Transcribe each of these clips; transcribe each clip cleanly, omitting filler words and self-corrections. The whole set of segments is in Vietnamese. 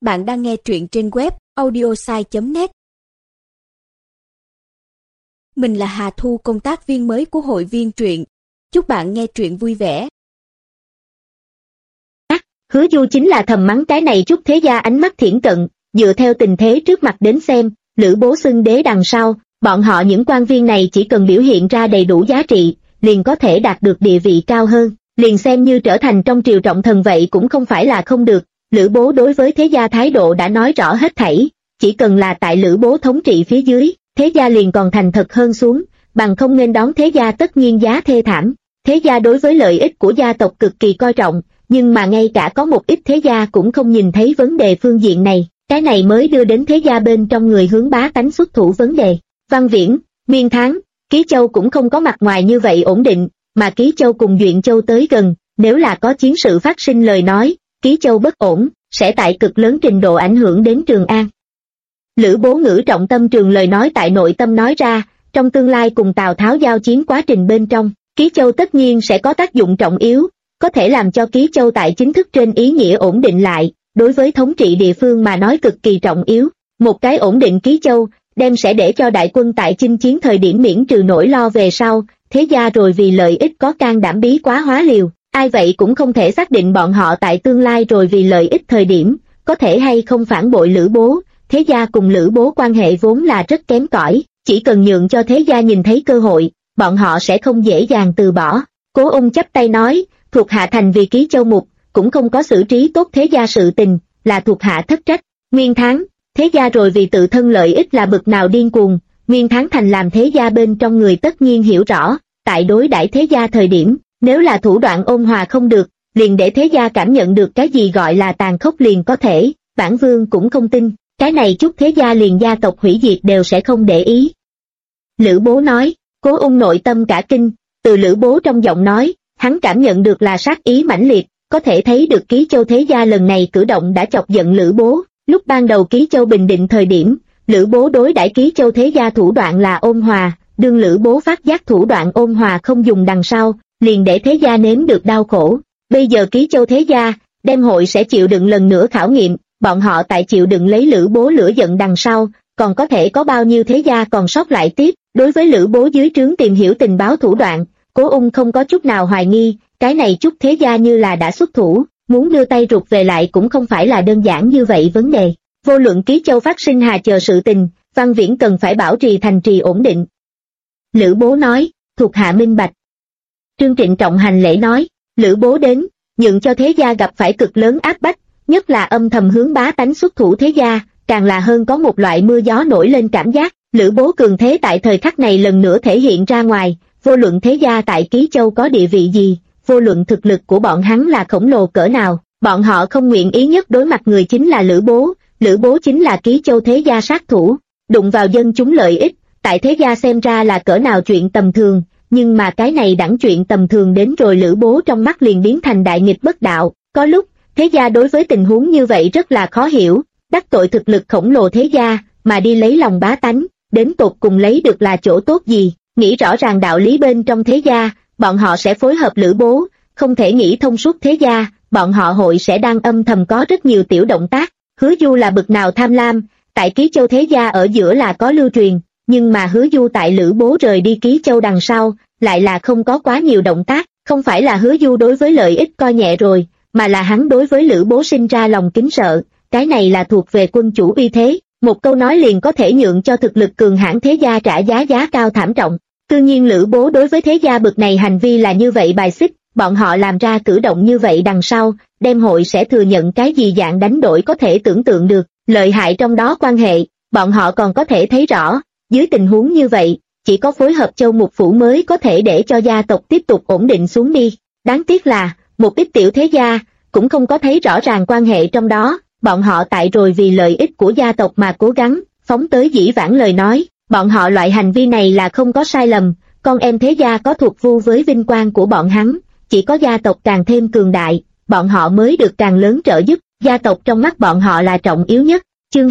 Bạn đang nghe truyện trên web audiosai.net. Mình là Hà Thu, công tác viên mới của hội viên truyện. Chúc bạn nghe truyện vui vẻ. Hứa Du chính là thầm mắng cái này chút thế gia ánh mắt thiển cận, dựa theo tình thế trước mặt đến xem, Lữ Bố xưng đế đằng sau, bọn họ những quan viên này chỉ cần biểu hiện ra đầy đủ giá trị, liền có thể đạt được địa vị cao hơn, liền xem như trở thành trong triều trọng thần vậy cũng không phải là không được. Lữ Bố đối với thế gia thái độ đã nói rõ hết thảy, chỉ cần là tại Lữ Bố thống trị phía dưới, thế gia liền còn thành thật hơn xuống, bằng không nên đón thế gia tất nhiên giá thê thảm. Thế gia đối với lợi ích của gia tộc cực kỳ coi trọng, nhưng mà ngay cả có một ít thế gia cũng không nhìn thấy vấn đề phương diện này, cái này mới đưa đến thế gia bên trong người hướng bá tánh xuất thủ vấn đề. Văn Viễn, Miên Thắng, Ký Châu cũng không có mặt ngoài như vậy ổn định, mà Ký Châu cùng Duyện Châu tới gần, nếu là có chiến sự phát sinh lời nói, Ký Châu bất ổn, sẽ tại cực lớn trình độ ảnh hưởng đến Trường An. Lữ Bố ngữ trọng tâm trường lời nói tại nội tâm nói ra, trong tương lai cùng Tào Tháo giao chiến quá trình bên trong, Ký Châu tất nhiên sẽ có tác dụng trọng yếu, có thể làm cho Ký Châu tại chính thức trên ý nghĩa ổn định lại, đối với thống trị địa phương mà nói cực kỳ trọng yếu. Một cái ổn định Ký Châu, đem sẽ để cho đại quân tại chinh chiến thời điểm miễn trừ nỗi lo về sau, thế gia rồi vì lợi ích có can đảm bí quá hóa liều. Ai vậy cũng không thể xác định bọn họ tại tương lai rồi vì lợi ích thời điểm, có thể hay không phản bội Lữ Bố. Thế gia cùng Lữ Bố quan hệ vốn là rất kém cỏi, chỉ cần nhượng cho thế gia nhìn thấy cơ hội, bọn họ sẽ không dễ dàng từ bỏ. Cố Ung chắp tay nói, thuộc hạ thành vì Ký Châu mục, cũng không có xử trí tốt thế gia sự tình, là thuộc hạ thất trách. Nguyên Thắng, thế gia rồi vì tự thân lợi ích là bực nào điên cuồng, Nguyên Thắng thành làm thế gia bên trong người tất nhiên hiểu rõ, tại đối đãi thế gia thời điểm, nếu là thủ đoạn ôn hòa không được, liền để thế gia cảm nhận được cái gì gọi là tàn khốc liền có thể, bản vương cũng không tin, cái này chút thế gia liền gia tộc hủy diệt đều sẽ không để ý. Lữ Bố nói, Cố Ung nội tâm cả kinh, từ Lữ Bố trong giọng nói, hắn cảm nhận được là sát ý mãnh liệt, có thể thấy được Ký Châu thế gia lần này cử động đã chọc giận Lữ Bố. Lúc ban đầu Ký Châu bình định thời điểm, Lữ Bố đối đãi Ký Châu thế gia thủ đoạn là ôn hòa, đương Lữ Bố phát giác thủ đoạn ôn hòa không dùng đằng sau, liền để thế gia nếm được đau khổ. Bây giờ Ký Châu thế gia, đem hội sẽ chịu đựng lần nữa khảo nghiệm, bọn họ tại chịu đựng lấy Lữ Bố lửa giận đằng sau, còn có thể có bao nhiêu thế gia còn sót lại tiếp. Đối với Lữ Bố dưới trướng tìm hiểu tình báo thủ đoạn, Cố Ung không có chút nào hoài nghi, cái này chút thế gia như là đã xuất thủ, muốn đưa tay rụt về lại cũng không phải là đơn giản như vậy vấn đề. Vô luận Ký Châu phát sinh hà chờ sự tình, Văn Viễn cần phải bảo trì thành trì ổn định. Lữ Bố nói, thuộc hạ minh bạch. Trương Trịnh trọng hành lễ nói, Lữ Bố đến, nhượng cho thế gia gặp phải cực lớn áp bách, nhất là âm thầm hướng bá tánh xuất thủ thế gia, càng là hơn có một loại mưa gió nổi lên cảm giác. Lữ Bố cường thế tại thời khắc này lần nữa thể hiện ra ngoài, vô luận thế gia tại Ký Châu có địa vị gì, vô luận thực lực của bọn hắn là khổng lồ cỡ nào, bọn họ không nguyện ý nhất đối mặt người chính là Lữ Bố. Lữ Bố chính là Ký Châu thế gia sát thủ, đụng vào dân chúng lợi ích, tại thế gia xem ra là cỡ nào chuyện tầm thường, nhưng mà cái này đẳng chuyện tầm thường đến rồi Lữ Bố trong mắt liền biến thành đại nghịch bất đạo. Có lúc, thế gia đối với tình huống như vậy rất là khó hiểu, đắc tội thực lực khổng lồ thế gia, mà đi lấy lòng bá tánh, đến tột cùng lấy được là chỗ tốt gì, nghĩ rõ ràng đạo lý bên trong thế gia, bọn họ sẽ phối hợp Lữ Bố, không thể nghĩ thông suốt thế gia, bọn họ hội sẽ đang âm thầm có rất nhiều tiểu động tác. Hứa Du là bực nào tham lam, tại Ký Châu thế gia ở giữa là có lưu truyền, nhưng mà Hứa Du tại Lữ Bố rời đi Ký Châu đằng sau, lại là không có quá nhiều động tác, không phải là Hứa Du đối với lợi ích coi nhẹ rồi, mà là hắn đối với Lữ Bố sinh ra lòng kính sợ, cái này là thuộc về quân chủ uy thế, một câu nói liền có thể nhượng cho thực lực cường hãn thế gia trả giá cao thảm trọng. Tự nhiên Lữ Bố đối với thế gia bực này hành vi là như vậy bài xích, bọn họ làm ra cử động như vậy đằng sau, đem hội sẽ thừa nhận cái gì dạng đánh đổi có thể tưởng tượng được, lợi hại trong đó quan hệ, bọn họ còn có thể thấy rõ, dưới tình huống như vậy, chỉ có phối hợp Châu Mục Phủ mới có thể để cho gia tộc tiếp tục ổn định xuống đi. Đáng tiếc là, một ít tiểu thế gia, cũng không có thấy rõ ràng quan hệ trong đó, bọn họ tại rồi vì lợi ích của gia tộc mà cố gắng, phóng tới dĩ vãng lời nói, bọn họ loại hành vi này là không có sai lầm, con em thế gia có thuộc vu với vinh quang của bọn hắn, chỉ có gia tộc càng thêm cường đại, bọn họ mới được càng lớn trợ giúp, gia tộc trong mắt bọn họ là trọng yếu nhất. Chương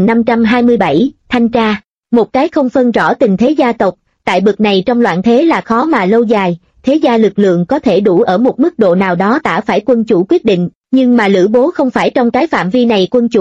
2527, Thanh tra, một cái không phân rõ tình thế gia tộc, tại bực này trong loạn thế là khó mà lâu dài, thế gia lực lượng có thể đủ ở một mức độ nào đó tả phải quân chủ quyết định, nhưng mà Lữ Bố không phải trong cái phạm vi này quân chủ,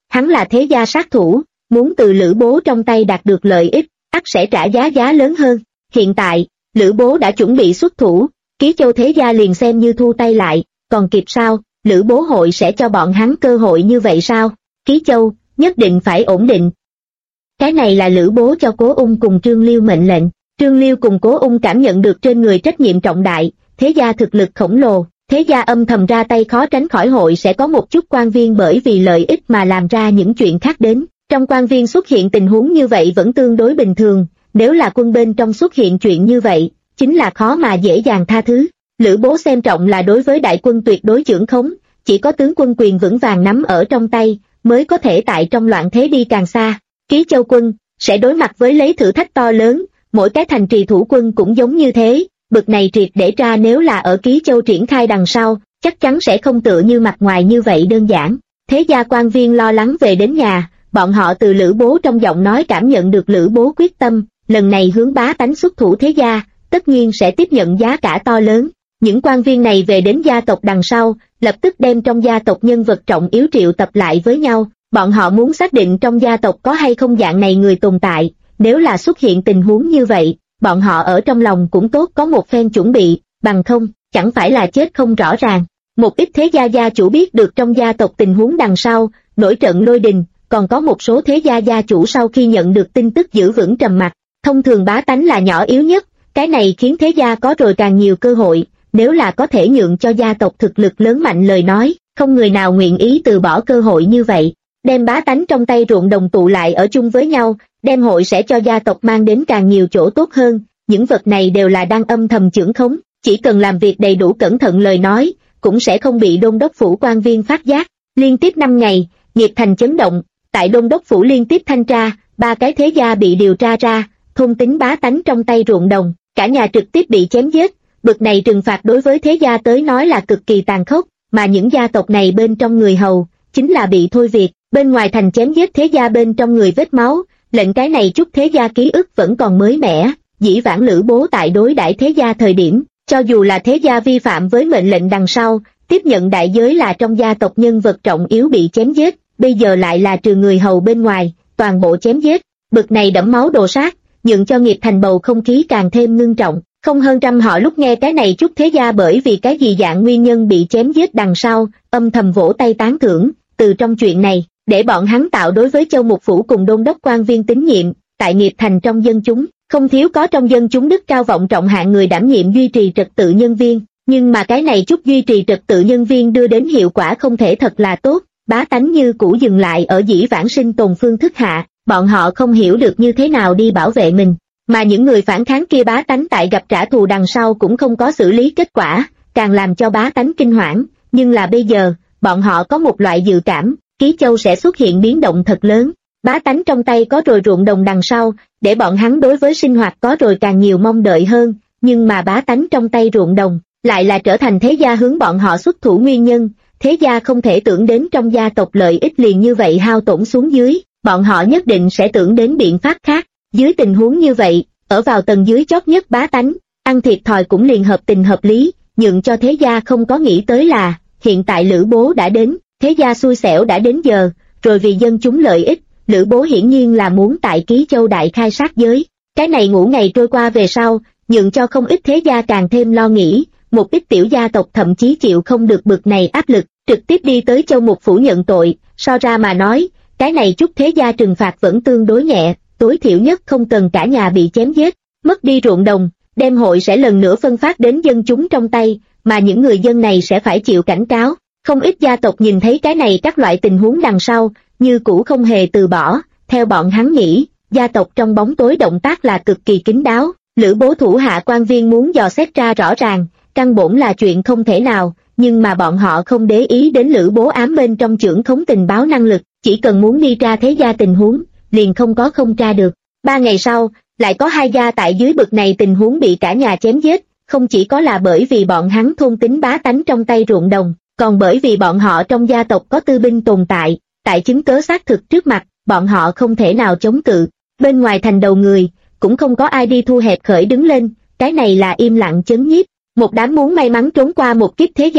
hắn là thế gia sát thủ, muốn từ Lữ Bố trong tay đạt được lợi ích, ắt sẽ trả giá lớn hơn. Hiện tại, Lữ Bố đã chuẩn bị xuất thủ, Ký Châu thế gia liền xem như thu tay lại, còn kịp sao, Lữ Bố hội sẽ cho bọn hắn cơ hội như vậy sao? Ký Châu, nhất định phải ổn định. Cái này là Lữ Bố cho Cố Ung cùng Trương Liêu mệnh lệnh. Trương Liêu cùng Cố Ung cảm nhận được trên người trách nhiệm trọng đại, thế gia thực lực khổng lồ, thế gia âm thầm ra tay khó tránh khỏi hội sẽ có một chút quan viên bởi vì lợi ích mà làm ra những chuyện khác đến. Trong quan viên xuất hiện tình huống như vậy vẫn tương đối bình thường, nếu là quân bên trong xuất hiện chuyện như vậy, chính là khó mà dễ dàng tha thứ. Lữ Bố xem trọng là đối với đại quân tuyệt đối chưởng khống, chỉ có tướng quân quyền vững vàng nắm ở trong tay, mới có thể tại trong loạn thế đi càng xa. Ký Châu quân sẽ đối mặt với lấy thử thách to lớn, mỗi cái thành trì thủ quân cũng giống như thế, bực này triệt để ra nếu là ở Ký Châu triển khai đằng sau, chắc chắn sẽ không tựa như mặt ngoài như vậy đơn giản. Thế gia quan viên lo lắng về đến nhà, bọn họ từ Lữ Bố trong giọng nói cảm nhận được Lữ Bố quyết tâm, lần này hướng bá tánh xuất thủ thế gia, tất nhiên sẽ tiếp nhận giá cả to lớn. Những quan viên này về đến gia tộc đằng sau, lập tức đem trong gia tộc nhân vật trọng yếu triệu tập lại với nhau, bọn họ muốn xác định trong gia tộc có hay không dạng này người tồn tại, nếu là xuất hiện tình huống như vậy, bọn họ ở trong lòng cũng tốt có một phen chuẩn bị, bằng không, chẳng phải là chết không rõ ràng. Một ít thế gia gia chủ biết được trong gia tộc tình huống đằng sau, nổi trận lôi đình, còn có một số thế gia gia chủ sau khi nhận được tin tức giữ vững trầm mặc. Thông thường bá tánh là nhỏ yếu nhất, cái này khiến thế gia có rồi càng nhiều cơ hội, nếu là có thể nhượng cho gia tộc thực lực lớn mạnh lời nói, không người nào nguyện ý từ bỏ cơ hội như vậy. Đem bá tánh trong tay ruộng đồng tụ lại ở chung với nhau, đem hội sẽ cho gia tộc mang đến càng nhiều chỗ tốt hơn, những vật này đều là đang âm thầm chưởng khống, chỉ cần làm việc đầy đủ cẩn thận lời nói, cũng sẽ không bị đôn đốc phủ quan viên phát giác. Liên tiếp 5 ngày, nghiệp thành chấn động, tại đôn đốc phủ liên tiếp thanh tra, 3 cái thế gia bị điều tra ra, thôn tính bá tánh trong tay ruộng đồng, cả nhà trực tiếp bị chém giết, bực này trừng phạt đối với thế gia tới nói là cực kỳ tàn khốc, mà những gia tộc này bên trong người hầu, chính là bị thôi việc, bên ngoài thành chém giết thế gia bên trong người vết máu, lệnh cái này chút thế gia ký ức vẫn còn mới mẻ, dĩ vãng Lữ Bố tại đối đãi thế gia thời điểm, cho dù là thế gia vi phạm với mệnh lệnh đằng sau, tiếp nhận đại giới là trong gia tộc nhân vật trọng yếu bị chém giết, bây giờ lại là trừ người hầu bên ngoài, toàn bộ chém giết, bực này đẫm máu đồ sát, nhượng cho nghiệp thành bầu không khí càng thêm ngưng trọng. Không hơn trăm họ lúc nghe cái này chút thế gia bởi vì cái gì dạng nguyên nhân bị chém giết đằng sau, âm thầm vỗ tay tán thưởng, từ trong chuyện này, để bọn hắn tạo đối với Châu Mục Phủ cùng đôn đốc quan viên tín nhiệm, tại nghiệp thành trong dân chúng, không thiếu có trong dân chúng đức cao vọng trọng hạng người đảm nhiệm duy trì trật tự nhân viên, nhưng mà cái này chút duy trì trật tự nhân viên đưa đến hiệu quả không thể thật là tốt, bá tánh như cũ dừng lại ở dĩ vãng sinh tồn phương thức hạ, bọn họ không hiểu được như thế nào đi bảo vệ mình. Mà những người phản kháng kia bá tánh tại gặp trả thù đằng sau cũng không có xử lý kết quả, càng làm cho bá tánh kinh hoảng, nhưng là bây giờ, bọn họ có một loại dự cảm, Ký Châu sẽ xuất hiện biến động thật lớn, bá tánh trong tay có rồi ruộng đồng đằng sau, để bọn hắn đối với sinh hoạt có rồi càng nhiều mong đợi hơn, nhưng mà bá tánh trong tay ruộng đồng, lại là trở thành thế gia hướng bọn họ xuất thủ nguyên nhân, thế gia không thể tưởng đến trong gia tộc lợi ích liền như vậy hao tổn xuống dưới, bọn họ nhất định sẽ tưởng đến biện pháp khác. Dưới tình huống như vậy, ở vào tầng dưới chót nhất bá tánh, ăn thiệt thòi cũng liền hợp tình hợp lý, nhượng cho thế gia không có nghĩ tới là, hiện tại Lữ Bố đã đến, thế gia xui xẻo đã đến giờ, rồi vì dân chúng lợi ích, Lữ Bố hiển nhiên là muốn tại Ký Châu đại khai sát giới. Cái này ngủ ngày trôi qua về sau, nhượng cho không ít thế gia càng thêm lo nghĩ, một ít tiểu gia tộc thậm chí chịu không được bực này áp lực, trực tiếp đi tới Châu Mục Phủ nhận tội, so ra mà nói, cái này chút thế gia trừng phạt vẫn tương đối nhẹ. Tối thiểu nhất không cần cả nhà bị chém giết, mất đi ruộng đồng, đem hội sẽ lần nữa phân phát đến dân chúng trong tay, mà những người dân này sẽ phải chịu cảnh cáo. Không ít gia tộc nhìn thấy cái này các loại tình huống đằng sau, như cũ không hề từ bỏ, theo bọn hắn nghĩ, gia tộc trong bóng tối động tác là cực kỳ kín đáo, Lữ Bố thủ hạ quan viên muốn dò xét ra rõ ràng, căn bổn là chuyện không thể nào, nhưng mà bọn họ không để ý đến Lữ Bố ám bên trong chưởng khống tình báo năng lực, chỉ cần muốn đi ra thế gia tình huống, liền không có không tra được. 3 ngày sau, lại có 2 gia tại dưới bực này tình huống bị cả nhà chém giết, không chỉ có là bởi vì bọn hắn thôn tính bá tánh trong tay ruộng đồng, còn bởi vì bọn họ trong gia tộc có tư binh tồn tại chứng cớ xác thực trước mặt, bọn họ không thể nào chống cự. Bên ngoài thành đầu người, cũng không có ai đi thu hẹp khởi đứng lên, cái này là im lặng chấn nhiếp. Một đám muốn may mắn trốn qua một kiếp thế gia,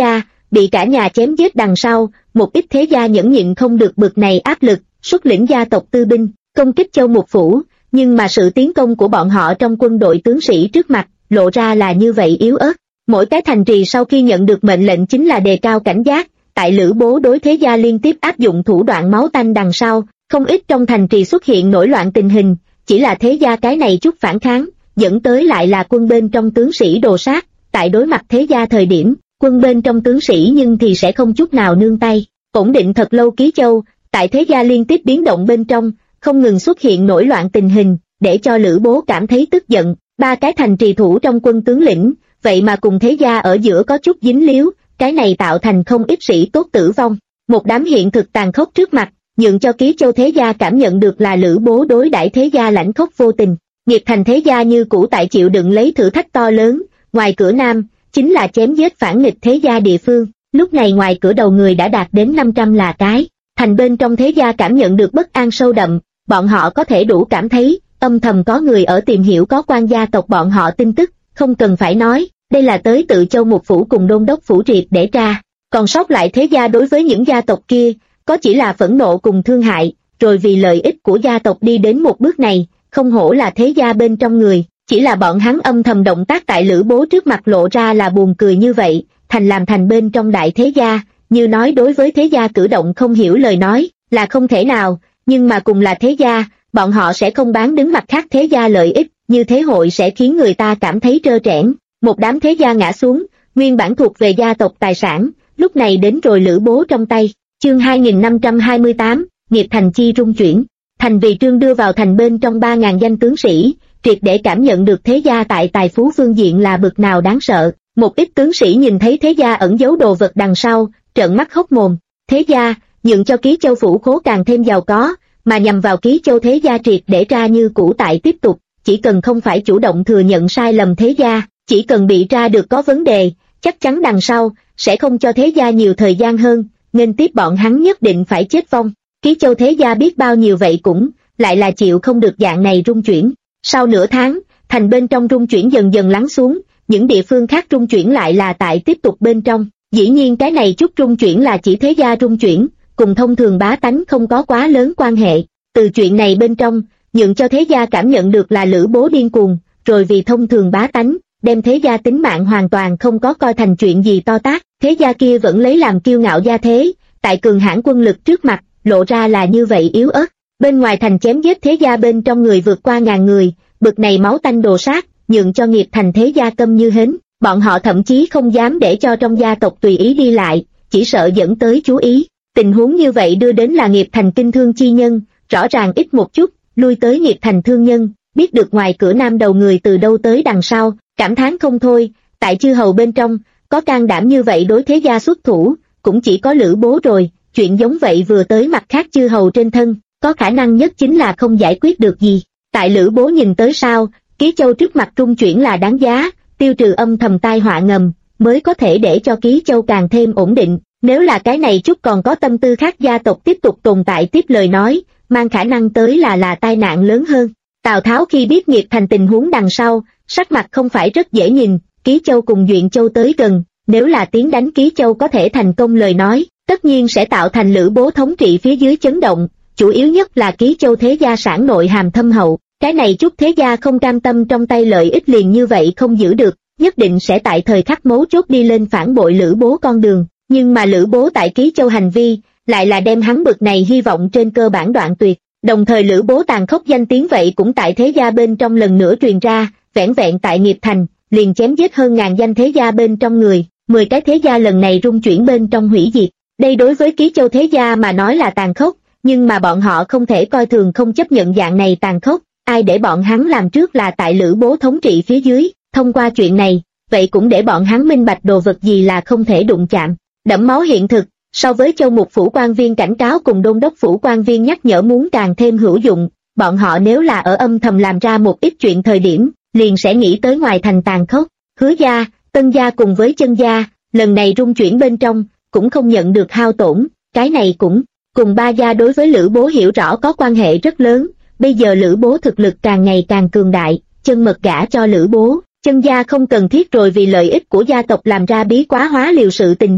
bị cả nhà chém giết đằng sau, một ít thế gia nhẫn nhịn không được bực này áp lực, xuất lĩnh gia tộc tư binh, công kích Châu Mục Phủ, nhưng mà sự tiến công của bọn họ trong quân đội tướng sĩ trước mặt, lộ ra là như vậy yếu ớt. Mỗi cái thành trì sau khi nhận được mệnh lệnh chính là đề cao cảnh giác, tại Lữ Bố đối thế gia liên tiếp áp dụng thủ đoạn máu tanh đằng sau, không ít trong thành trì xuất hiện nổi loạn tình hình, chỉ là thế gia cái này chút phản kháng, dẫn tới lại là quân bên trong tướng sĩ đồ sát, tại đối mặt thế gia thời điểm, quân bên trong tướng sĩ nhưng thì sẽ không chút nào nương tay, ổn định thật lâu Ký Châu, tại thế gia liên tiếp biến động bên trong, không ngừng xuất hiện nổi loạn tình hình, để cho Lữ Bố cảm thấy tức giận, ba cái thành trì thủ trong quân tướng lĩnh, vậy mà cùng thế gia ở giữa có chút dính líu, cái này tạo thành không ít sĩ tốt tử vong, một đám hiện thực tàn khốc trước mặt, nhượng cho Ký Châu thế gia cảm nhận được là Lữ Bố đối đãi thế gia lãnh khốc vô tình. Nghiệp Thành thế gia như cũ tại chịu đựng lấy thử thách to lớn, ngoài cửa nam, chính là chém giết phản nghịch thế gia địa phương, lúc này ngoài cửa đầu người đã đạt đến 500 là cái, thành bên trong thế gia cảm nhận được bất an sâu đậm, bọn họ có thể đủ cảm thấy, âm thầm có người ở tìm hiểu có quan gia tộc bọn họ tin tức, không cần phải nói, đây là tới tự Châu Mục Phủ cùng Đôn Đốc Phủ triệt để tra, còn sót lại thế gia đối với những gia tộc kia, có chỉ là phẫn nộ cùng thương hại, rồi vì lợi ích của gia tộc đi đến một bước này, không hổ là thế gia bên trong người, chỉ là bọn hắn âm thầm động tác tại Lữ Bố trước mặt lộ ra là buồn cười như vậy, thành làm thành bên trong đại thế gia, như nói đối với thế gia cử động không hiểu lời nói, là không thể nào, nhưng mà cùng là thế gia, bọn họ sẽ không bán đứng mặt khác thế gia lợi ích, như thế hội sẽ khiến người ta cảm thấy trơ trẽn, một đám thế gia ngã xuống, nguyên bản thuộc về gia tộc tài sản, lúc này đến rồi Lữ Bố trong tay, chương 2528, Nghiệp Thành chi rung chuyển. Thành Vì Trương đưa vào thành bên trong 3.000 danh tướng sĩ, triệt để cảm nhận được thế gia tại tài phú phương diện là bực nào đáng sợ. Một ít tướng sĩ nhìn thấy thế gia ẩn giấu đồ vật đằng sau, trợn mắt hốc mồm. Thế gia, nhượng cho Ký Châu phủ khố càng thêm giàu có, mà nhằm vào Ký Châu thế gia triệt để ra như cũ tại tiếp tục, chỉ cần không phải chủ động thừa nhận sai lầm thế gia, chỉ cần bị tra được có vấn đề, chắc chắn đằng sau, sẽ không cho thế gia nhiều thời gian hơn, nên tiếp bọn hắn nhất định phải chết vong. Ký Châu thế gia biết bao nhiêu vậy cũng, lại là chịu không được dạng này rung chuyển. Sau nửa tháng, thành bên trong rung chuyển dần dần lắng xuống, những địa phương khác rung chuyển lại là tại tiếp tục bên trong. Dĩ nhiên cái này chút rung chuyển là chỉ thế gia rung chuyển, cùng thông thường bá tánh không có quá lớn quan hệ. Từ chuyện này bên trong, nhượng cho thế gia cảm nhận được là Lữ Bố điên cuồng, rồi vì thông thường bá tánh, đem thế gia tính mạng hoàn toàn không có coi thành chuyện gì to tát. Thế gia kia vẫn lấy làm kiêu ngạo gia thế, tại cường hãn quân lực trước mặt, lộ ra là như vậy yếu ớt. Bên ngoài thành chém giết thế gia bên trong người vượt qua 1000 người, bực này máu tanh đồ sát, nhượng cho Nghiệp Thành thế gia câm như hến, bọn họ thậm chí không dám để cho trong gia tộc tùy ý đi lại, chỉ sợ dẫn tới chú ý. Tình huống như vậy đưa đến là Nghiệp Thành kinh thương chi nhân, rõ ràng ít một chút, lui tới Nghiệp Thành thương nhân, biết được ngoài cửa nam đầu người từ đâu tới đằng sau, cảm thán không thôi, tại chư hầu bên trong, có can đảm như vậy đối thế gia xuất thủ, cũng chỉ có Lữ Bố rồi. Chuyện giống vậy vừa tới mặt khác chư hầu trên thân, có khả năng nhất chính là không giải quyết được gì. Tại Lữ Bố nhìn tới sau, Ký Châu trước mặt rung chuyển là đáng giá, tiêu trừ âm thầm tai họa ngầm, mới có thể để cho Ký Châu càng thêm ổn định. Nếu là cái này chút còn có tâm tư khác gia tộc tiếp tục tồn tại tiếp lời nói, mang khả năng tới là tai nạn lớn hơn. Tào Tháo khi biết Nghiệp Thành tình huống đằng sau, sắc mặt không phải rất dễ nhìn, Ký Châu cùng Duyện Châu tới gần, nếu là tiến đánh Ký Châu có thể thành công lời nói, tất nhiên sẽ tạo thành Lữ Bố thống trị phía dưới chấn động, chủ yếu nhất là Ký Châu thế gia sản nội hàm thâm hậu, cái này chút thế gia không cam tâm trong tay lợi ích liền như vậy không giữ được, nhất định sẽ tại thời khắc mấu chốt đi lên phản bội Lữ Bố con đường, nhưng mà Lữ Bố tại Ký Châu hành vi, lại là đem hắn bực này hy vọng trên cơ bản đoạn tuyệt, đồng thời Lữ Bố tàn khốc danh tiếng vậy cũng tại thế gia bên trong lần nữa truyền ra, vẻn vẹn tại Nghiệp Thành, liền chém giết hơn 1000 danh thế gia bên trong người, 10 cái thế gia lần này rung chuyển bên trong hủy diệt. Đây đối với Ký Châu thế gia mà nói là tàn khốc, nhưng mà bọn họ không thể coi thường không chấp nhận dạng này tàn khốc, ai để bọn hắn làm trước là tại Lữ Bố thống trị phía dưới, thông qua chuyện này, vậy cũng để bọn hắn minh bạch đồ vật gì là không thể đụng chạm. Đẫm máu hiện thực, so với Châu Mục Phủ quan viên cảnh cáo cùng Đôn Đốc Phủ quan viên nhắc nhở muốn càng thêm hữu dụng, bọn họ nếu là ở âm thầm làm ra một ít chuyện thời điểm, liền sẽ nghĩ tới ngoài thành tàn khốc. Hứa gia, Tân gia cùng với Chân gia, lần này rung chuyển bên trong, cũng không nhận được hao tổn, cái này cũng cùng ba gia đối với Lữ Bố hiểu rõ có quan hệ rất lớn, bây giờ Lữ Bố thực lực càng ngày càng cường đại, Chân mật gả cho Lữ Bố, Chân gia không cần thiết rồi vì lợi ích của gia tộc làm ra bí quá hóa liều sự tình đến,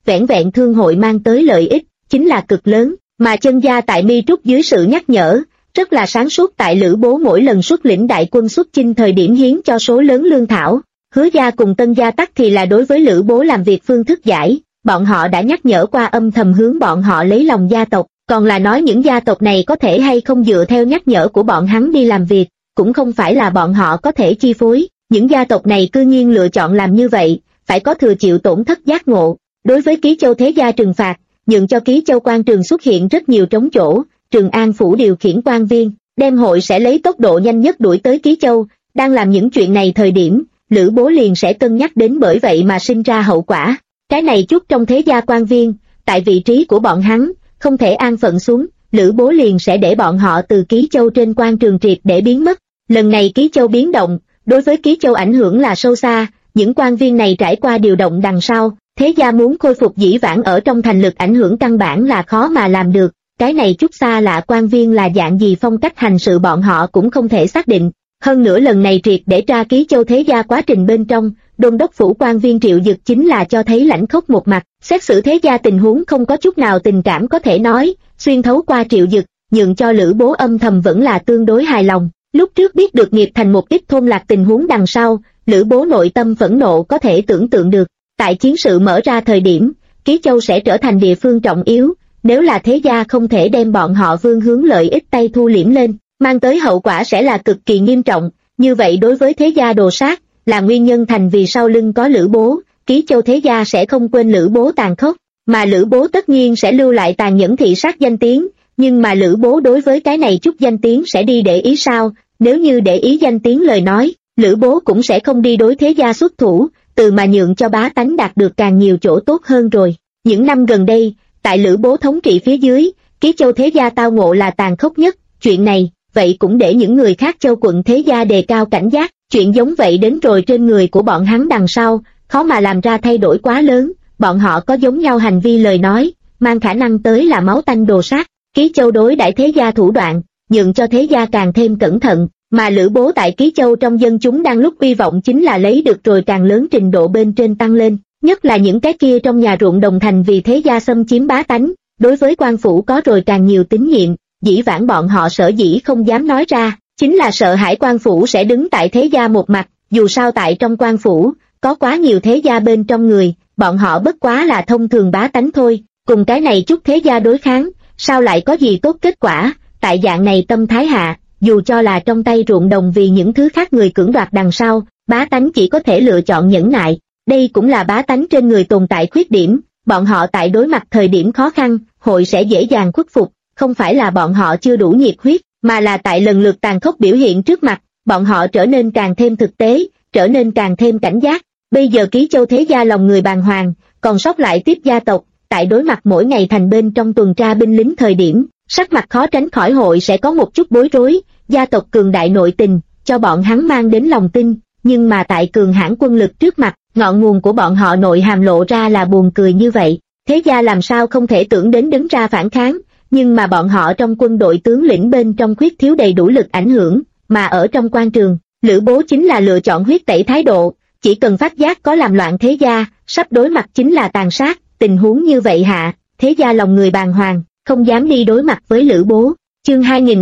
vẻn vẹn thương hội mang tới lợi ích, chính là cực lớn, mà chân gia tại Mi Trúc dưới sự nhắc nhở, rất là sáng suốt tại Lữ Bố mỗi lần xuất lĩnh đại quân xuất chinh thời điểm hiến cho số lớn lương thảo. Hứa gia cùng Tân gia tắc thì là đối với Lữ Bố làm việc phương thức giải, bọn họ đã nhắc nhở qua âm thầm hướng bọn họ lấy lòng gia tộc, còn là nói những gia tộc này có thể hay không dựa theo nhắc nhở của bọn hắn đi làm việc, cũng không phải là bọn họ có thể chi phối, những gia tộc này cư nhiên lựa chọn làm như vậy, phải có thừa chịu tổn thất giác ngộ. Đối với Ký Châu thế gia trừng phạt, nhượng cho Ký Châu quan trường xuất hiện rất nhiều trống chỗ, Trường An phủ điều khiển quan viên, đem hội sẽ lấy tốc độ nhanh nhất đuổi tới Ký Châu, đang làm những chuyện này thời điểm, Lữ Bố liền sẽ cân nhắc đến bởi vậy mà sinh ra hậu quả. Cái này chút trong thế gia quan viên, tại vị trí của bọn hắn, không thể an phận xuống, Lữ Bố liền sẽ để bọn họ từ Ký Châu trên quan trường triệt để biến mất. Lần này Ký Châu biến động, đối với Ký Châu ảnh hưởng là sâu xa, những quan viên này trải qua điều động đằng sau, thế gia muốn khôi phục dĩ vãng ở trong thành lực ảnh hưởng căn bản là khó mà làm được. Cái này chút xa lạ quan viên là dạng gì phong cách hành sự bọn họ cũng không thể xác định. Hơn nữa lần này triệt để tra Ký Châu thế gia quá trình bên trong, đôn đốc phủ quan viên Triệu Dực chính là cho thấy lãnh khốc một mặt, xét xử thế gia tình huống không có chút nào tình cảm có thể nói, xuyên thấu qua Triệu Dực, nhượng cho Lữ Bố âm thầm vẫn là tương đối hài lòng. Lúc trước biết được nghiệp thành một ít thôn lạc tình huống đằng sau, Lữ Bố nội tâm phẫn nộ có thể tưởng tượng được, tại chiến sự mở ra thời điểm, Ký Châu sẽ trở thành địa phương trọng yếu, nếu là thế gia không thể đem bọn họ vương hướng lợi ích tay thu liễm lên, mang tới hậu quả sẽ là cực kỳ nghiêm trọng, như vậy đối với thế gia đồ sát, là nguyên nhân thành vì sau lưng có Lữ Bố, Ký Châu thế gia sẽ không quên Lữ Bố tàn khốc, mà Lữ Bố tất nhiên sẽ lưu lại tàn nhẫn thị sát danh tiếng, nhưng mà Lữ Bố đối với cái này chút danh tiếng sẽ đi để ý sao, nếu như để ý danh tiếng lời nói, Lữ Bố cũng sẽ không đi đối thế gia xuất thủ, từ mà nhượng cho bá tánh đạt được càng nhiều chỗ tốt hơn rồi. Những năm gần đây, tại Lữ Bố thống trị phía dưới, Ký Châu thế gia tao ngộ là tàn khốc nhất, chuyện này, vậy cũng để những người khác châu quận thế gia đề cao cảnh giác, chuyện giống vậy đến rồi trên người của bọn hắn đằng sau, khó mà làm ra thay đổi quá lớn, bọn họ có giống nhau hành vi lời nói, mang khả năng tới là máu tanh đồ sát. Ký Châu đối đãi thế gia thủ đoạn, nhượng cho thế gia càng thêm cẩn thận, mà Lữ Bố tại Ký Châu trong dân chúng đang lúc uy vọng chính là lấy được rồi càng lớn trình độ bên trên tăng lên, nhất là những cái kia trong nhà ruộng đồng thành vì thế gia xâm chiếm bá tánh, đối với quan phủ có rồi càng nhiều tín nhiệm, dĩ vãng bọn họ sở dĩ không dám nói ra, chính là sợ hãi quan phủ sẽ đứng tại thế gia một mặt, dù sao tại trong quan phủ, có quá nhiều thế gia bên trong người, bọn họ bất quá là thông thường bá tánh thôi, cùng cái này chút thế gia đối kháng, sao lại có gì tốt kết quả, tại dạng này tâm thái hạ, dù cho là trong tay ruộng đồng vì những thứ khác người cưỡng đoạt đằng sau, bá tánh chỉ có thể lựa chọn nhẫn nại, đây cũng là bá tánh trên người tồn tại khuyết điểm, bọn họ tại đối mặt thời điểm khó khăn, hội sẽ dễ dàng khuất phục, không phải là bọn họ chưa đủ nhiệt huyết, mà là tại lần lượt tàn khốc biểu hiện trước mặt, bọn họ trở nên càng thêm thực tế, trở nên càng thêm cảnh giác. Bây giờ Ký Châu thế gia lòng người bàng hoàng, còn sót lại tiếp gia tộc, tại đối mặt mỗi ngày thành bên trong tuần tra binh lính thời điểm, sắc mặt khó tránh khỏi hội sẽ có một chút bối rối, gia tộc cường đại nội tình, cho bọn hắn mang đến lòng tin, nhưng mà tại cường hãn quân lực trước mặt, ngọn nguồn của bọn họ nội hàm lộ ra là buồn cười như vậy, thế gia làm sao không thể tưởng đến đứng ra phản kháng, nhưng mà bọn họ trong quân đội tướng lĩnh bên trong khuyết thiếu đầy đủ lực ảnh hưởng, mà ở trong quan trường, Lữ Bố chính là lựa chọn huyết tẩy thái độ, chỉ cần phát giác có làm loạn thế gia, sắp đối mặt chính là tàn sát, tình huống như vậy hạ, thế gia lòng người bàng hoàng, không dám đi đối mặt với Lữ Bố. Chương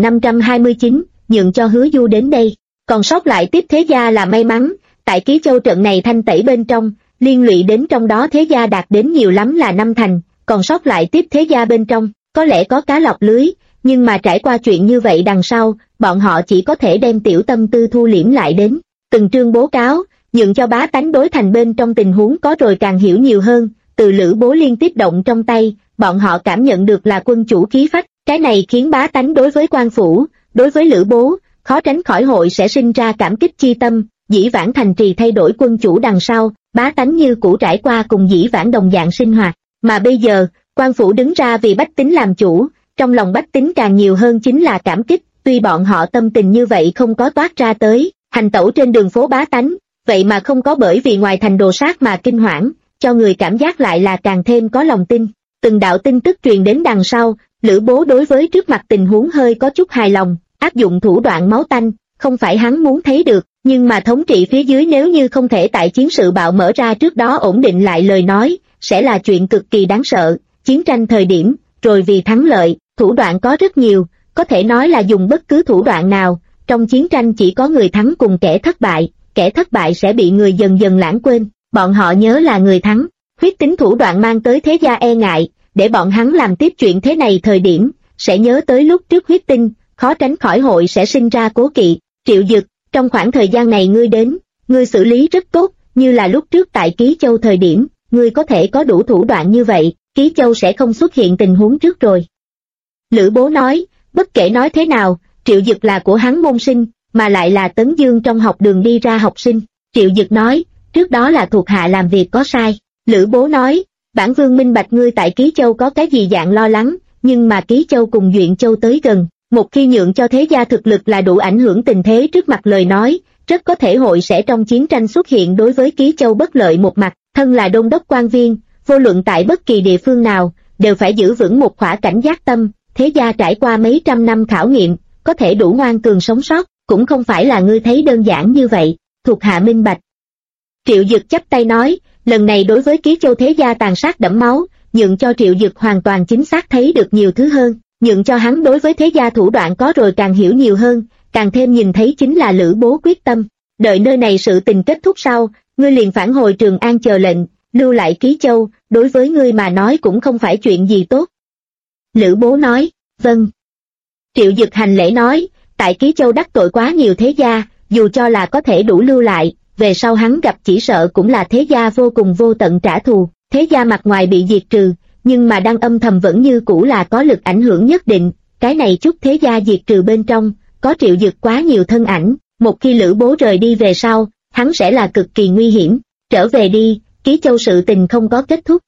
2529, nhượng cho Hứa Du đến đây, còn sót lại tiếp thế gia là may mắn, tại Ký Châu trận này thanh tẩy bên trong, liên lụy đến trong đó thế gia đạt đến nhiều lắm là 5 thành, còn sót lại tiếp thế gia bên trong, có lẽ có cá lọc lưới, nhưng mà trải qua chuyện như vậy đằng sau, bọn họ chỉ có thể đem tiểu tâm tư thu liễm lại đến, từng trương bố cáo, nhượng cho bá tánh đối thành bên trong tình huống có rồi càng hiểu nhiều hơn, từ Lữ Bố liên tiếp động trong tay, bọn họ cảm nhận được là quân chủ khí phách, cái này khiến bá tánh đối với quan phủ, đối với Lữ Bố, khó tránh khỏi hội sẽ sinh ra cảm kích chi tâm, dĩ vãng thành trì thay đổi quân chủ đằng sau, bá tánh như cũ trải qua cùng dĩ vãng đồng dạng sinh hoạt, mà bây giờ, quan phủ đứng ra vì bách tính làm chủ, trong lòng bách tính càng nhiều hơn chính là cảm kích, tuy bọn họ tâm tình như vậy không có toát ra tới, hành tẩu trên đường phố bá tánh, vậy mà không có bởi vì ngoài thành đồ sát mà kinh hoảng, cho người cảm giác lại là càng thêm có lòng tin. Từng đạo tin tức truyền đến đằng sau, Lữ Bố đối với trước mặt tình huống hơi có chút hài lòng, áp dụng thủ đoạn máu tanh, không phải hắn muốn thấy được, nhưng mà thống trị phía dưới nếu như không thể tại chiến sự bạo mở ra trước đó ổn định lại lời nói, sẽ là chuyện cực kỳ đáng sợ. Chiến tranh thời điểm, rồi vì thắng lợi, thủ đoạn có rất nhiều, có thể nói là dùng bất cứ thủ đoạn nào. Trong chiến tranh chỉ có người thắng cùng kẻ thất bại sẽ bị người dần dần lãng quên, bọn họ nhớ là người thắng. Huyết tính thủ đoạn mang tới thế gia e ngại, để bọn hắn làm tiếp chuyện thế này thời điểm, sẽ nhớ tới lúc trước huyết tinh, khó tránh khỏi hội sẽ sinh ra cố kỵ. Triệu Dực, trong khoảng thời gian này ngươi xử lý rất tốt, như là lúc trước tại Ký Châu thời điểm, ngươi có thể có đủ thủ đoạn như vậy, Ký Châu sẽ không xuất hiện tình huống trước rồi. Lữ Bố nói, bất kể nói thế nào, Triệu Dực là của hắn môn sinh, mà lại là Tấn Dương trong học đường đi ra học sinh. Triệu Dực nói, trước đó là thuộc hạ làm việc có sai. Lữ Bố nói, bản vương minh bạch ngươi tại Ký Châu có cái gì dạng lo lắng, nhưng mà Ký Châu cùng Duyện Châu tới gần, một khi nhượng cho thế gia thực lực là đủ ảnh hưởng tình thế trước mặt lời nói, rất có thể hội sẽ trong chiến tranh xuất hiện đối với Ký Châu bất lợi một mặt. Thân là đôn đốc quan viên, vô luận tại bất kỳ địa phương nào, đều phải giữ vững một khỏa cảnh giác tâm. Thế gia trải qua mấy trăm năm khảo nghiệm, có thể đủ ngoan cường sống sót, cũng không phải là ngươi thấy đơn giản như vậy. Thuộc hạ minh bạch. Triệu Dực chắp tay nói, lần này đối với Ký Châu thế gia tàn sát đẫm máu, nhượng cho Triệu Dực hoàn toàn chính xác thấy được nhiều thứ hơn, nhượng cho hắn đối với thế gia thủ đoạn có rồi càng hiểu nhiều hơn, càng thêm nhìn thấy chính là Lữ Bố quyết tâm. Đợi nơi này sự tình kết thúc sau, ngươi liền phản hồi Trường An chờ lệnh, lưu lại Ký Châu, đối với ngươi mà nói cũng không phải chuyện gì tốt. Lữ Bố nói, vâng. Triệu Dực hành lễ nói, tại Ký Châu đắc tội quá nhiều thế gia, dù cho là có thể đủ lưu lại, về sau hắn gặp chỉ sợ cũng là thế gia vô cùng vô tận trả thù. Thế gia mặt ngoài bị diệt trừ, nhưng mà đang âm thầm vẫn như cũ là có lực ảnh hưởng nhất định. Cái này chút thế gia diệt trừ bên trong, có Triệu Dực quá nhiều thân ảnh, một khi Lữ Bố rời đi về sau, hắn sẽ là cực kỳ nguy hiểm. Trở về đi, Ký Châu sự tình không có kết thúc.